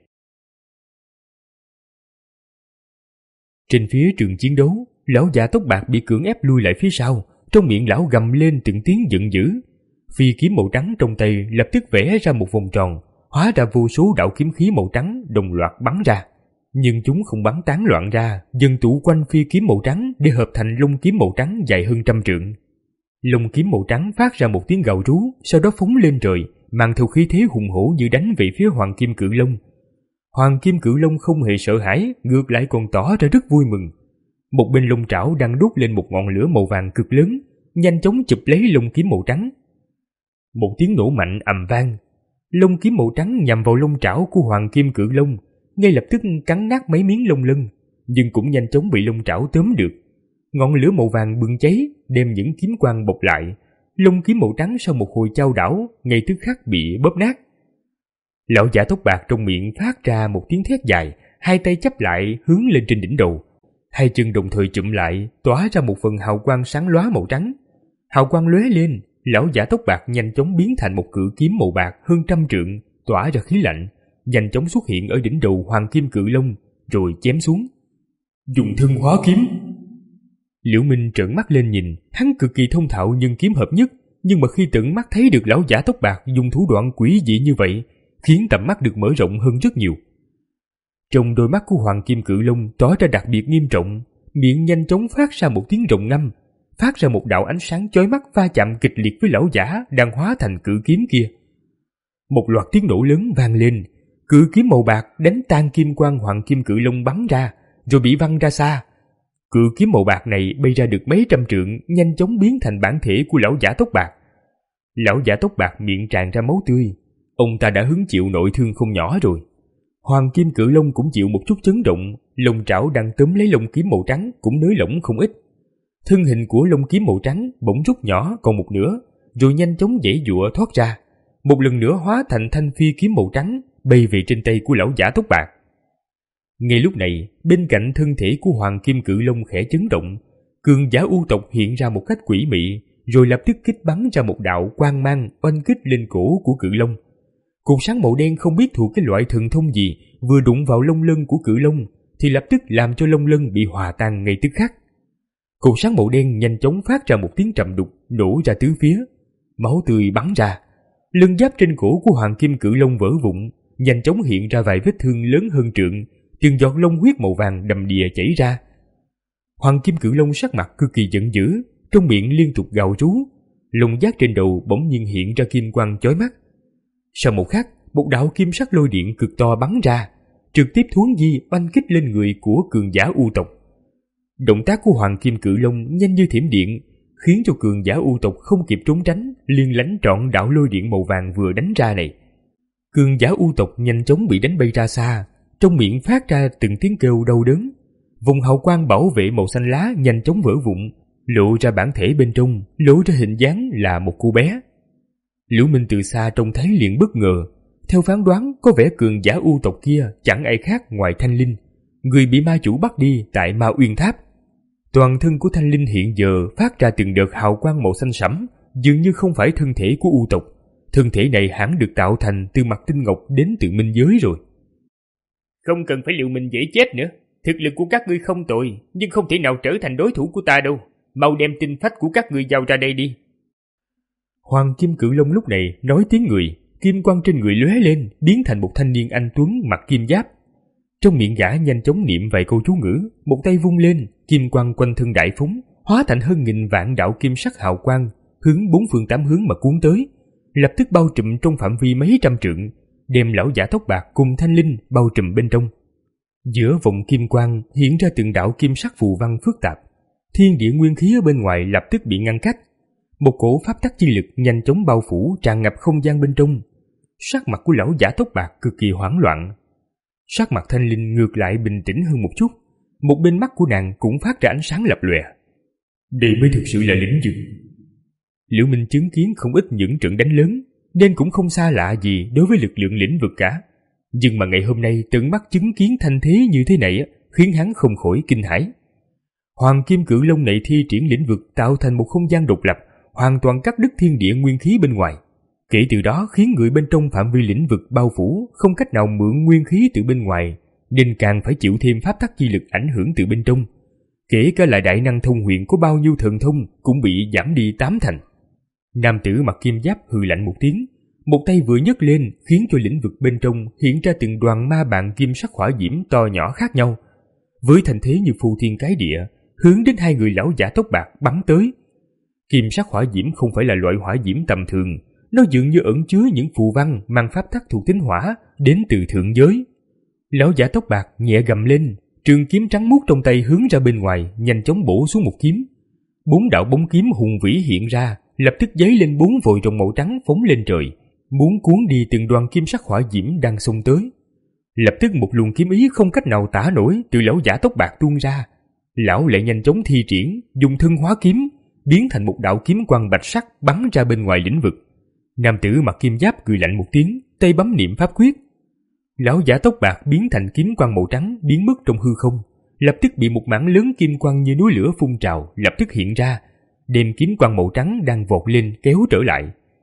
Trên phía trường chiến đấu, lão già tóc bạc bị cưỡng ép lui lại phía sau, trong miệng lão gầm lên từng tiếng giận dữ. Phi kiếm màu trắng trong tay lập tức vẽ ra một vòng tròn, hóa ra vô số đạo kiếm khí màu trắng đồng loạt bắn ra. Nhưng chúng không bắn tán loạn ra, dần tụ quanh phi kiếm màu trắng để hợp thành lông kiếm màu trắng dài hơn trăm trượng. Lông kiếm màu trắng phát ra một tiếng gào rú, sau đó phóng lên trời, mang theo khí thế hùng hổ như đánh về phía hoàng kim cự long. Hoàng kim cự long không hề sợ hãi, ngược lại còn tỏ ra rất vui mừng. Một bên lông trảo đang đốt lên một ngọn lửa màu vàng cực lớn, nhanh chóng chụp lấy lông kiếm màu trắng. Một tiếng nổ mạnh ầm vang, lông kiếm màu trắng nhằm vào lông trảo của hoàng kim cự long, ngay lập tức cắn nát mấy miếng lông lân, nhưng cũng nhanh chóng bị lông trảo tóm được. Ngọn lửa màu vàng bừng cháy, đem những kiếm quang bọc lại. Lông kiếm màu trắng sau một hồi chao đảo, ngay tức khắc bị bóp nát. Lão giả tóc bạc trong miệng phát ra một tiếng thét dài, hai tay chắp lại hướng lên trên đỉnh đầu. Hai chân đồng thời chụm lại, tỏa ra một phần hào quang sáng lóa màu trắng. Hào quang lóe lên, lão giả tóc bạc nhanh chóng biến thành một cự kiếm màu bạc hơn trăm trượng, tỏa ra khí lạnh, nhanh chóng xuất hiện ở đỉnh đầu hoàng kim cự long, rồi chém xuống. Dùng thân hóa kiếm. Liễu Minh trợn mắt lên nhìn, hắn cực kỳ thông thạo nhưng kiếm hợp nhất, nhưng mà khi tận mắt thấy được lão giả tóc bạc dùng thủ đoạn quỷ dị như vậy, khiến tầm mắt được mở rộng hơn rất nhiều. Trong đôi mắt của hoàng kim cự long tỏ ra đặc biệt nghiêm trọng, miệng nhanh chóng phát ra một tiếng rồng ngâm, phát ra một đạo ánh sáng chói mắt va chạm kịch liệt với lão giả đang hóa thành cự kiếm kia. Một loạt tiếng nổ lớn vang lên, cự kiếm màu bạc đánh tan kim quang hoàng kim cự long bắn ra, rồi bị văng ra xa. Cự kiếm màu bạc này bay ra được mấy trăm trượng, nhanh chóng biến thành bản thể của lão giả tóc bạc. Lão giả tóc bạc miệng tràn ra máu tươi, ông ta đã hứng chịu nội thương không nhỏ rồi. Hoàng kim cự long cũng chịu một chút chấn động, lông trảo đang túm lấy lông kiếm màu trắng cũng nới lỏng không ít. Thân hình của lông kiếm màu trắng bỗng rút nhỏ còn một nửa, rồi nhanh chóng giãy giụa thoát ra, một lần nữa hóa thành thanh phi kiếm màu trắng bay về trên tay của lão giả tóc bạc. Ngay lúc này, bên cạnh thân thể của hoàng kim cự long khẽ chấn động, cường giả U tộc hiện ra một cách quỷ mị, rồi lập tức kích bắn ra một đạo quang mang oanh kích lên cổ của cự long. Cột sáng màu đen không biết thuộc cái loại thần thông gì, vừa đụng vào lông lân của cự long thì lập tức làm cho lông lân bị hòa tan ngay tức khắc. Cột sáng màu đen nhanh chóng phát ra một tiếng trầm đục, nổ ra tứ phía, máu tươi bắn ra. Lân giáp trên cổ của hoàng kim cự long vỡ vụn, nhanh chóng hiện ra vài vết thương lớn hơn trượng, từng giọt lông huyết màu vàng đầm đìa chảy ra. Hoàng kim cự long sắc mặt cực kỳ giận dữ, trong miệng liên tục gào rú, lông giác trên đầu bỗng nhiên hiện ra kim quang chói mắt. Sau một khắc, một đạo kim sắc lôi điện cực to bắn ra, trực tiếp thuấn di oanh kích lên người của cường giả U tộc. Động tác của hoàng kim cự long nhanh như thiểm điện, khiến cho cường giả U tộc không kịp trốn tránh, liền lánh trọn đạo lôi điện màu vàng vừa đánh ra này. Cường giả U tộc nhanh chóng bị đánh bay ra xa, trong miệng phát ra từng tiếng kêu đau đớn. Vùng hào quang bảo vệ màu xanh lá nhanh chóng vỡ vụn, lộ ra bản thể bên trong, lộ ra hình dáng là một cô bé. Liễu Minh từ xa trông thấy liền bất ngờ, theo phán đoán có vẻ cường giả U tộc kia chẳng ai khác ngoài Thanh Linh, người bị ma chủ bắt đi tại Ma Uyên Tháp. Toàn thân của Thanh Linh hiện giờ phát ra từng đợt hào quang màu xanh sẫm, dường như không phải thân thể của U tộc. Thân thể này hẳn được tạo thành từ mặt tinh ngọc đến từ minh giới rồi. Không cần phải liệu mình dễ chết nữa. Thực lực của các ngươi không tồi, nhưng không thể nào trở thành đối thủ của ta đâu. Mau đem tinh phách của các ngươi giao ra đây đi. Hoàng kim cự long lúc này nói tiếng người, kim quang trên người lóe lên, biến thành một thanh niên anh tuấn mặc kim giáp. Trong miệng gã nhanh chóng niệm vài câu chú ngữ, một tay vung lên, kim quang quanh thân đại phóng, hóa thành hơn nghìn vạn đạo kim sắc hào quang, hướng bốn phương tám hướng mà cuốn tới, lập tức bao trùm trong phạm vi mấy trăm trượng, đem lão giả tóc bạc cùng Thanh Linh bao trùm bên trong. Giữa vòng kim quang hiện ra từng đạo kim sắc phù văn phức tạp, thiên địa nguyên khí ở bên ngoài lập tức bị ngăn cách. Một cổ pháp tắc chi lực nhanh chóng bao phủ tràn ngập không gian bên trong. Sắc mặt của lão giả tóc bạc cực kỳ hoảng loạn. Sắc mặt Thanh Linh ngược lại bình tĩnh hơn một chút, một bên mắt của nàng cũng phát ra ánh sáng lập lòe. Đây mới thực sự là lĩnh vực. Liễu Minh chứng kiến không ít những trận đánh lớn, nên cũng không xa lạ gì đối với lực lượng lĩnh vực cả. Nhưng mà ngày hôm nay tận mắt chứng kiến thanh thế như thế này khiến hắn không khỏi kinh hãi. Hoàng kim cự long này thi triển lĩnh vực tạo thành một không gian độc lập, hoàn toàn cắt đứt thiên địa nguyên khí bên ngoài. Kể từ đó khiến người bên trong phạm vi lĩnh vực bao phủ không cách nào mượn nguyên khí từ bên ngoài, nên càng phải chịu thêm pháp tắc chi lực ảnh hưởng từ bên trong. Kể cả là đại năng thông huyền có bao nhiêu thần thông cũng bị giảm đi tám thành. Nam tử mặc kim giáp hừ lạnh một tiếng, một tay vừa nhấc lên khiến cho lĩnh vực bên trong hiện ra từng đoàn ma bạn kim sắc hỏa diễm to nhỏ khác nhau, với thành thế như phù thiên cái địa, hướng đến hai người lão giả tóc bạc bắn tới. Kim sắc hỏa diễm không phải là loại hỏa diễm tầm thường, nó dường như ẩn chứa những phù văn mang pháp tắc thuộc tính hỏa đến từ thượng giới. Lão giả tóc bạc nhẹ gầm lên, trường kiếm trắng muốt trong tay hướng ra bên ngoài, nhanh chóng bổ xuống một kiếm. Bốn đạo bóng kiếm hùng vĩ hiện ra, lập tức giấy lên bốn vòi rồng màu trắng phóng lên trời, muốn cuốn đi từng đoàn kim sắc hỏa diễm đang xông tới. Lập tức một luồng kiếm ý không cách nào tả nổi từ lão giả tóc bạc tuôn ra. Lão lại nhanh chóng thi triển, dùng thân hóa kiếm, biến thành một đạo kiếm quang bạch sắc bắn ra bên ngoài lĩnh vực. Nam tử mặc kim giáp cười lạnh một tiếng, tay bấm niệm pháp quyết. Lão giả tóc bạc biến thành kiếm quang màu trắng biến mất trong hư không, lập tức bị một mảng lớn kim quang như núi lửa phun trào lập tức hiện ra, đem kiếm quang màu trắng đang vọt lên kéo trở lại.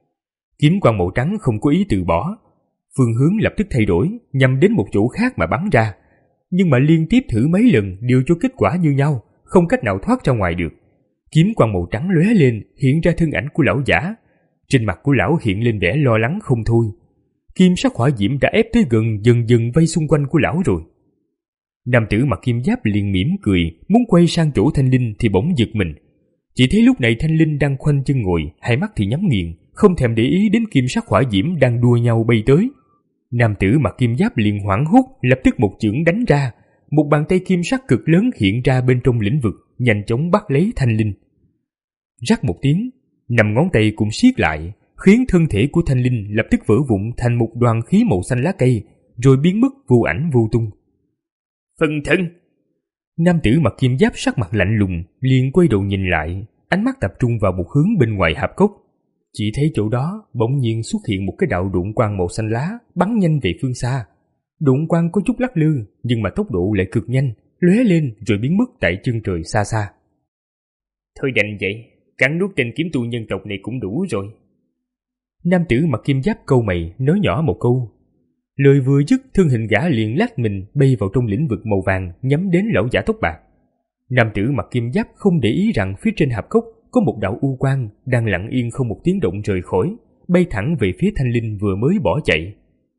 Kiếm quang màu trắng không có ý từ bỏ, phương hướng lập tức thay đổi nhằm đến một chỗ khác mà bắn ra, nhưng mà liên tiếp thử mấy lần đều cho kết quả như nhau, không cách nào thoát ra ngoài được. Kiếm quang màu trắng lóe lên hiện ra thân ảnh của lão giả, trên mặt của lão hiện lên vẻ lo lắng không thôi. Kim sắc hỏa diễm đã ép tới gần, dần dần vây xung quanh của lão rồi. Nam tử mặc kim giáp liền mỉm cười, muốn quay sang chỗ Thanh Linh thì bỗng giật mình. Chỉ thấy lúc này Thanh Linh đang khoanh chân ngồi, hai mắt thì nhắm nghiền, không thèm để ý đến kim sắc hỏa diễm đang đua nhau bay tới. Nam tử mặc kim giáp liền hoảng hốt, lập tức một chưởng đánh ra, một bàn tay kim sắc cực lớn hiện ra bên trong lĩnh vực, nhanh chóng bắt lấy Thanh Linh. Rắc một tiếng, năm ngón tay cũng siết lại, khiến thân thể của Thanh Linh lập tức vỡ vụn thành một đoàn khí màu xanh lá cây, rồi biến mất vô ảnh vô tung. Phân thân! Nam tử mặc kim giáp sắc mặt lạnh lùng, liền quay đầu nhìn lại, ánh mắt tập trung vào một hướng bên ngoài hạp cốc. Chỉ thấy chỗ đó bỗng nhiên xuất hiện một cái đạo độn quang màu xanh lá bắn nhanh về phương xa. Độn quang có chút lắc lư, nhưng mà tốc độ lại cực nhanh, lóe lên rồi biến mất tại chân trời xa xa. Thôi đành vậy, cắn nuốt tên kiếm tu nhân tộc này cũng đủ rồi. Nam tử mặc kim giáp câu mày nói nhỏ một câu. Lời vừa dứt, thân hình gã liền lách mình bay vào trong lĩnh vực màu vàng, nhắm đến lão giả tóc bạc. Nam tử mặc kim giáp không để ý rằng phía trên hạp cốc có một đạo u quang đang lặng yên không một tiếng động rời khỏi, bay thẳng về phía Thanh Linh vừa mới bỏ chạy.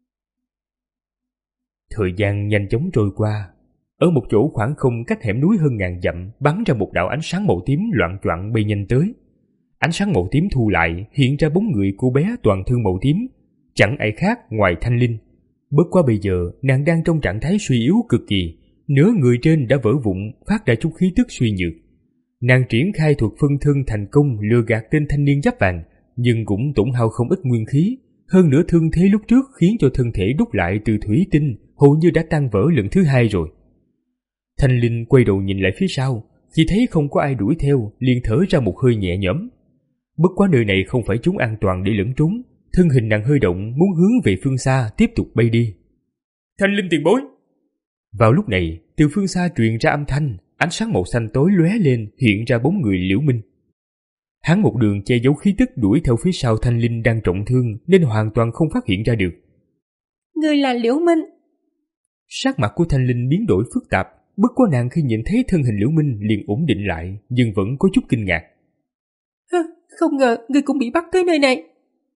Thời gian nhanh chóng trôi qua. Ở một chỗ khoảng không cách hẻm núi hơn ngàn dặm bắn ra một đạo ánh sáng màu tím loạng choạng bay nhanh tới. Ánh sáng màu tím thu lại, hiện ra bóng người cô bé toàn thân màu tím, chẳng ai khác ngoài Thanh Linh. Bất quá bây giờ nàng đang trong trạng thái suy yếu cực kỳ, nửa người trên đã vỡ vụn, phát ra chút khí tức suy nhược. Nàng triển khai thuật phân thân thành công lừa gạt tên thanh niên giáp vàng, nhưng cũng tổn hao không ít nguyên khí. Hơn nữa thương thế lúc trước khiến cho thân thể đúc lại từ thủy tinh hầu như đã tan vỡ lần thứ hai rồi. Thanh Linh quay đầu nhìn lại phía sau, chỉ thấy không có ai đuổi theo, liền thở ra một hơi nhẹ nhõm. Bất quá nơi này không phải chúng an toàn để lẫn trốn, thân hình nàng hơi động muốn hướng về phương xa tiếp tục bay đi. Thanh Linh tiền bối! Vào lúc này, từ phương xa truyền ra âm thanh, ánh sáng màu xanh tối lóe lên hiện ra bóng người Liễu Minh. Hắn một đường che giấu khí tức đuổi theo phía sau Thanh Linh đang trọng thương nên hoàn toàn không phát hiện ra được. Người là Liễu Minh? Sắc mặt của Thanh Linh biến đổi phức tạp, bất quá nàng khi nhìn thấy thân hình Liễu Minh liền ổn định lại, nhưng vẫn có chút kinh ngạc. Hơ, không ngờ người cũng bị bắt tới nơi này.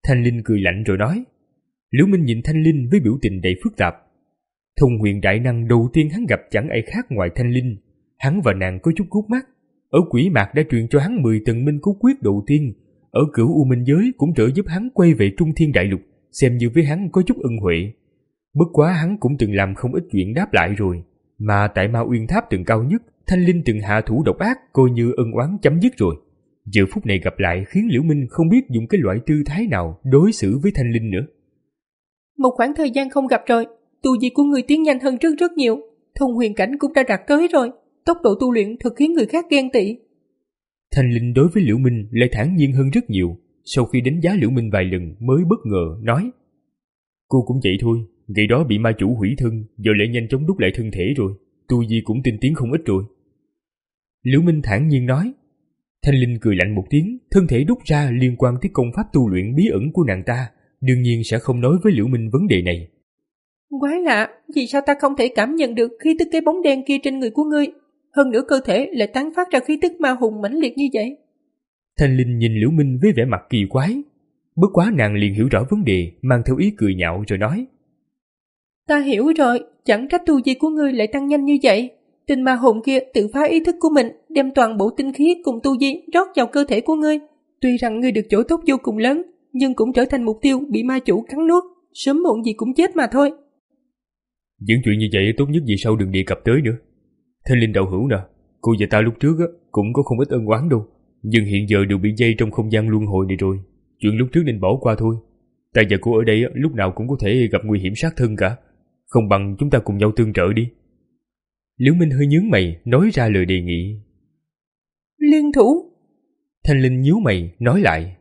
Thanh Linh cười lạnh rồi nói. Liễu Minh nhìn Thanh Linh với biểu tình đầy phức tạp. Thông huyền đại năng đầu tiên hắn gặp chẳng ai khác ngoài Thanh Linh. Hắn và nàng có chút gút mắt. Ở quỷ mạc đã truyền cho hắn mười tầng minh cốt quyết đầu tiên. Ở cửu u minh giới cũng trợ giúp hắn quay về Trung Thiên Đại Lục, xem như với hắn có chút ân huệ. Bất quá hắn cũng từng làm không ít chuyện đáp lại rồi. Mà tại Ma Uyên Tháp tầng cao nhất, Thanh Linh từng hạ thủ độc ác, coi như ân oán chấm dứt rồi. Giờ phút này gặp lại khiến Liễu Minh không biết dùng cái loại tư thái nào đối xử với Thanh Linh nữa. Một khoảng thời gian không gặp rồi, tu vi của người tiến nhanh hơn rất rất nhiều, thông huyền cảnh cũng đã đạt tới rồi, tốc độ tu luyện thật khiến người khác ghen tị. Thanh Linh đối với Liễu Minh lại thản nhiên hơn rất nhiều. Sau khi đánh giá Liễu Minh vài lần mới bất ngờ nói: Cô cũng vậy thôi, ngày đó bị ma chủ hủy thân, giờ lại nhanh chóng đúc lại thân thể rồi, tu vi cũng tinh tiến không ít rồi. Liễu Minh thản nhiên nói. Thanh Linh cười lạnh một tiếng, thân thể đúc ra liên quan tới công pháp tu luyện bí ẩn của nàng ta, đương nhiên sẽ không nói với Liễu Minh vấn đề này. Quái lạ, vì sao ta không thể cảm nhận được khí tức cái bóng đen kia trên người của ngươi, hơn nữa cơ thể lại tán phát ra khí tức ma hùng mãnh liệt như vậy? Thanh Linh nhìn Liễu Minh với vẻ mặt kỳ quái. Bất quá nàng liền hiểu rõ vấn đề, mang theo ý cười nhạo rồi nói: Ta hiểu rồi, chẳng trách tu vi của ngươi lại tăng nhanh như vậy. Tinh ma hồn kia tự phá ý thức của mình, đem toàn bộ tinh khí cùng tu vi rót vào cơ thể của ngươi. Tuy rằng ngươi được chỗ tốt vô cùng lớn, nhưng cũng trở thành mục tiêu bị ma chủ cắn nuốt, sớm muộn gì cũng chết mà thôi. Những chuyện như vậy tốt nhất vì sau đừng đề cập tới nữa. Thanh Linh đạo hữu nè, cô và ta lúc trước á, cũng có không ít ân oán đâu, nhưng hiện giờ đều bị dây trong không gian luân hồi này rồi. Chuyện lúc trước nên bỏ qua thôi. Ta và cô ở đây á, lúc nào cũng có thể gặp nguy hiểm sát thân cả. Không bằng chúng ta cùng nhau tương trợ đi. Liễu Minh hơi nhướng mày, nói ra lời đề nghị. Liên thủ? Thanh Linh nhíu mày, nói lại.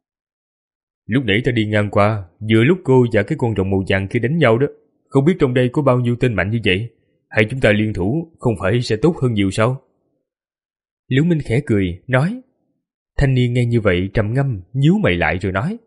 Lúc nãy ta đi ngang qua, vừa lúc cô và cái con rồng màu vàng kia đánh nhau đó. Không biết trong đây có bao nhiêu tên mạnh như vậy. Hay chúng ta liên thủ, không phải sẽ tốt hơn nhiều sao? Liễu Minh khẽ cười, nói. Thanh niên nghe như vậy trầm ngâm, nhíu mày lại rồi nói.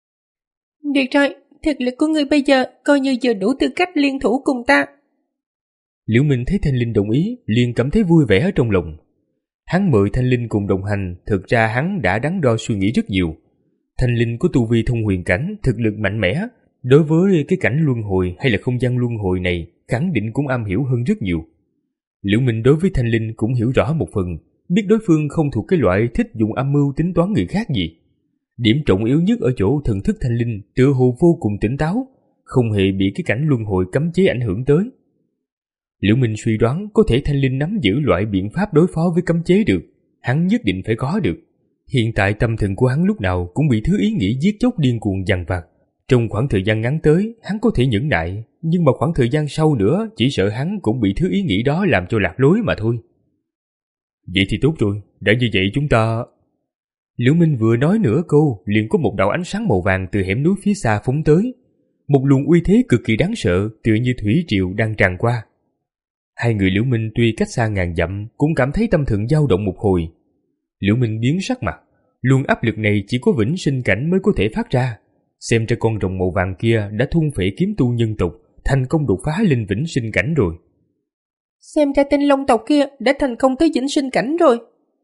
Được rồi, thực lực của ngươi bây giờ coi như vừa đủ tư cách liên thủ cùng ta. Liễu Minh thấy Thanh Linh đồng ý, liền cảm thấy vui vẻ trong lòng. Hắn mời Thanh Linh cùng đồng hành, thực ra hắn đã đắn đo suy nghĩ rất nhiều. Thanh Linh có tu vi thông huyền cảnh, thực lực mạnh mẽ, đối với cái cảnh luân hồi hay là không gian luân hồi này, khẳng định cũng am hiểu hơn rất nhiều. Liễu Minh đối với Thanh Linh cũng hiểu rõ một phần, biết đối phương không thuộc cái loại thích dùng âm mưu tính toán người khác gì. Điểm trọng yếu nhất ở chỗ thần thức Thanh Linh tựa hồ vô cùng tỉnh táo, không hề bị cái cảnh luân hồi cấm chế ảnh hưởng tới. Liễu Minh suy đoán có thể Thanh Linh nắm giữ loại biện pháp đối phó với cấm chế được, hắn nhất định phải có được. Hiện tại tâm thần của hắn lúc nào cũng bị thứ ý nghĩ giết chóc điên cuồng dằn vặt. Trong khoảng thời gian ngắn tới, hắn có thể nhẫn nại, nhưng mà khoảng thời gian sau nữa, chỉ sợ hắn cũng bị thứ ý nghĩ đó làm cho lạc lối mà thôi. Vậy thì tốt rồi, đã như vậy chúng ta... Liễu Minh vừa nói nửa câu, liền có một đạo ánh sáng màu vàng từ hẻm núi phía xa phóng tới. Một luồng uy thế cực kỳ đáng sợ, tựa như thủy triều đang tràn qua. Hai người Liễu Minh tuy cách xa ngàn dặm, cũng cảm thấy tâm thần dao động một hồi. Liễu Minh biến sắc mặt, luồng áp lực này chỉ có vĩnh sinh cảnh mới có thể phát ra. Xem ra con rồng màu vàng kia đã thôn phệ kiếm tu nhân tộc, thành công đột phá lên vĩnh sinh cảnh rồi. Xem ra tên Long tộc kia đã thành công tới vĩnh sinh cảnh rồi.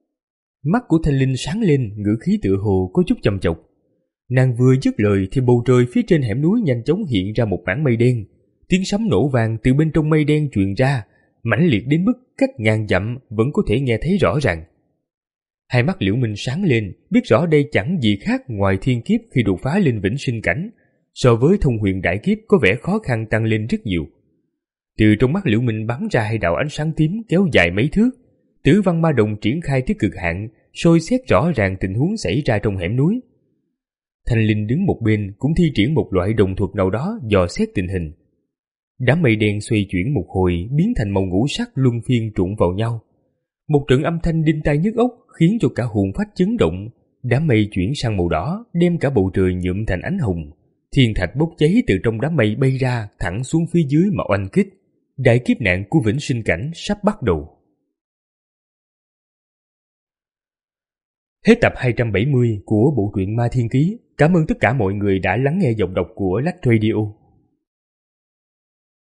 Mắt của Thanh Linh sáng lên, ngữ khí tựa hồ có chút trầm trọng. Nàng vừa dứt lời thì bầu trời phía trên hẻm núi nhanh chóng hiện ra một mảng mây đen. Tiếng sấm nổ vàng từ bên trong mây đen truyền ra, mãnh liệt đến mức cách ngàn dặm vẫn có thể nghe thấy rõ ràng. Hai mắt Liễu Minh sáng lên, biết rõ đây chẳng gì khác ngoài thiên kiếp khi đột phá lên vĩnh sinh cảnh, so với thông huyền đại kiếp có vẻ khó khăn tăng lên rất nhiều. Từ trong mắt Liễu Minh bắn ra hai đạo ánh sáng tím kéo dài mấy thước, Tử Văn Ma Đồng triển khai tới cực hạn, soi xét rõ ràng tình huống xảy ra trong hẻm núi. Thanh Linh đứng một bên cũng thi triển một loại đồng thuật nào đó dò xét tình hình. Đám mây đen xoay chuyển một hồi biến thành màu ngũ sắc luân phiên trụng vào nhau. Một trận âm thanh đinh tai nhức óc khiến cho cả hồn phách chấn động. Đám mây chuyển sang màu đỏ, đem cả bầu trời nhuộm thành ánh hồng. Thiên thạch bốc cháy từ trong đám mây bay ra thẳng xuống phía dưới mà oanh kích. Đại kiếp nạn của vĩnh sinh cảnh sắp bắt đầu. Hết tập hai trăm bảy mươi của bộ truyện Ma Thiên Ký. Cảm ơn tất cả mọi người đã lắng nghe giọng đọc của Lách Radio.